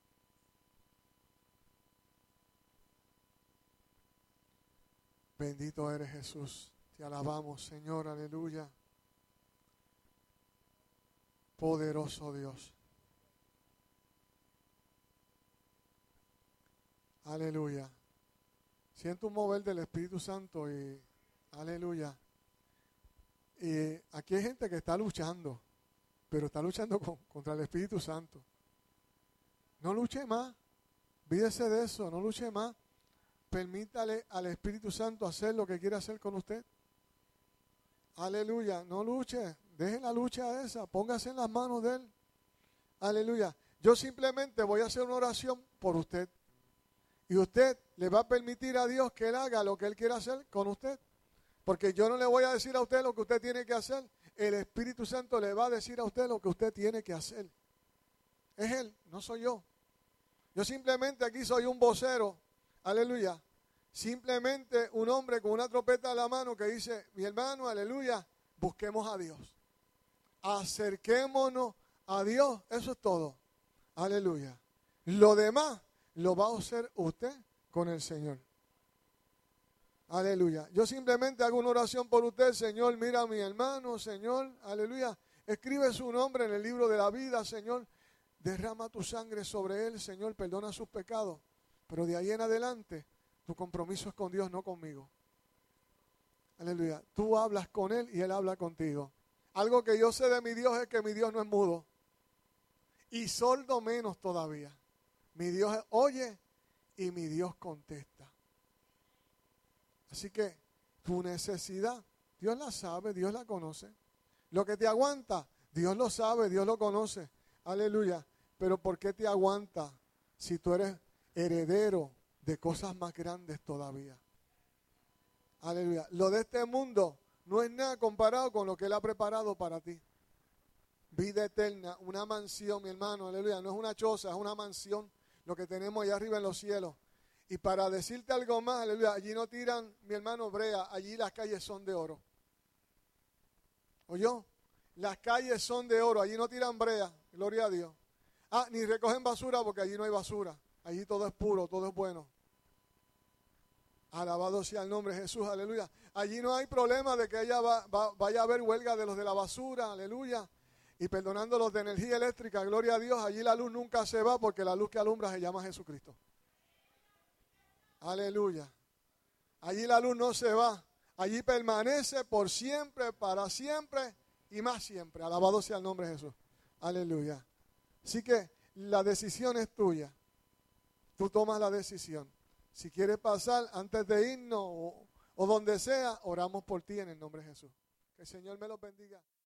Bendito eres, Jesús. Te alabamos, Señor. Aleluya. Poderoso Dios. Aleluya. Siento un mover del Espíritu Santo y aleluya. Y aquí hay gente que está luchando, pero está luchando contra el Espíritu Santo. No luche más. Vídese de eso, no luche más. Permítale al Espíritu Santo hacer lo que quiere hacer con usted. Aleluya. No luche. Deje la lucha esa. Póngase en las manos de Él. Aleluya. Yo simplemente voy a hacer una oración por usted. Y usted le va a permitir a Dios que Él haga lo que Él quiera hacer con usted. Porque yo no le voy a decir a usted lo que usted tiene que hacer. El Espíritu Santo le va a decir a usted lo que usted tiene que hacer. Es Él, no soy yo. Yo simplemente aquí soy un vocero. Aleluya. Simplemente un hombre con una trompeta en la mano que dice, mi hermano, aleluya, busquemos a Dios. Acerquémonos a Dios. Eso es todo. Aleluya. Lo demás lo va a hacer usted con el Señor. Aleluya. Yo simplemente hago una oración por usted, Señor. Mira a mi hermano, Señor. Aleluya. Escribe su nombre en el libro de la vida, Señor. Derrama tu sangre sobre él, Señor. Perdona sus pecados. Pero de ahí en adelante, tu compromiso es con Dios, no conmigo. Aleluya. Tú hablas con Él y Él habla contigo. Algo que yo sé de mi Dios es que mi Dios no es mudo. Y sordo menos todavía. Mi Dios oye y mi Dios contesta. Así que tu necesidad, Dios la sabe, Dios la conoce. Lo que te aguanta, Dios lo sabe, Dios lo conoce. Aleluya. Pero ¿por qué te aguanta si tú eres heredero de cosas más grandes todavía? Aleluya. Lo de este mundo no es nada comparado con lo que Él ha preparado para ti. Vida eterna, una mansión, mi hermano, aleluya. No es una choza, es una mansión, lo que tenemos allá arriba en los cielos. Y para decirte algo más, aleluya, allí no tiran, mi hermano, brea, allí las calles son de oro. ¿Oyó? Las calles son de oro, allí no tiran brea, gloria a Dios. Ah, ni recogen basura porque allí no hay basura. Allí todo es puro, todo es bueno. Alabado sea el nombre de Jesús, aleluya. Allí no hay problema de que vaya a haber huelga de los de la basura, aleluya. Y perdonando los de energía eléctrica, gloria a Dios, allí la luz nunca se va porque la luz que alumbra se llama Jesucristo. Aleluya. Allí la luz no se va. Allí permanece por siempre, para siempre y más siempre. Alabado sea el nombre de Jesús. Aleluya. Así que la decisión es tuya. Tú tomas la decisión. Si quieres pasar antes de irnos o donde sea, oramos por ti en el nombre de Jesús. Que el Señor me los bendiga.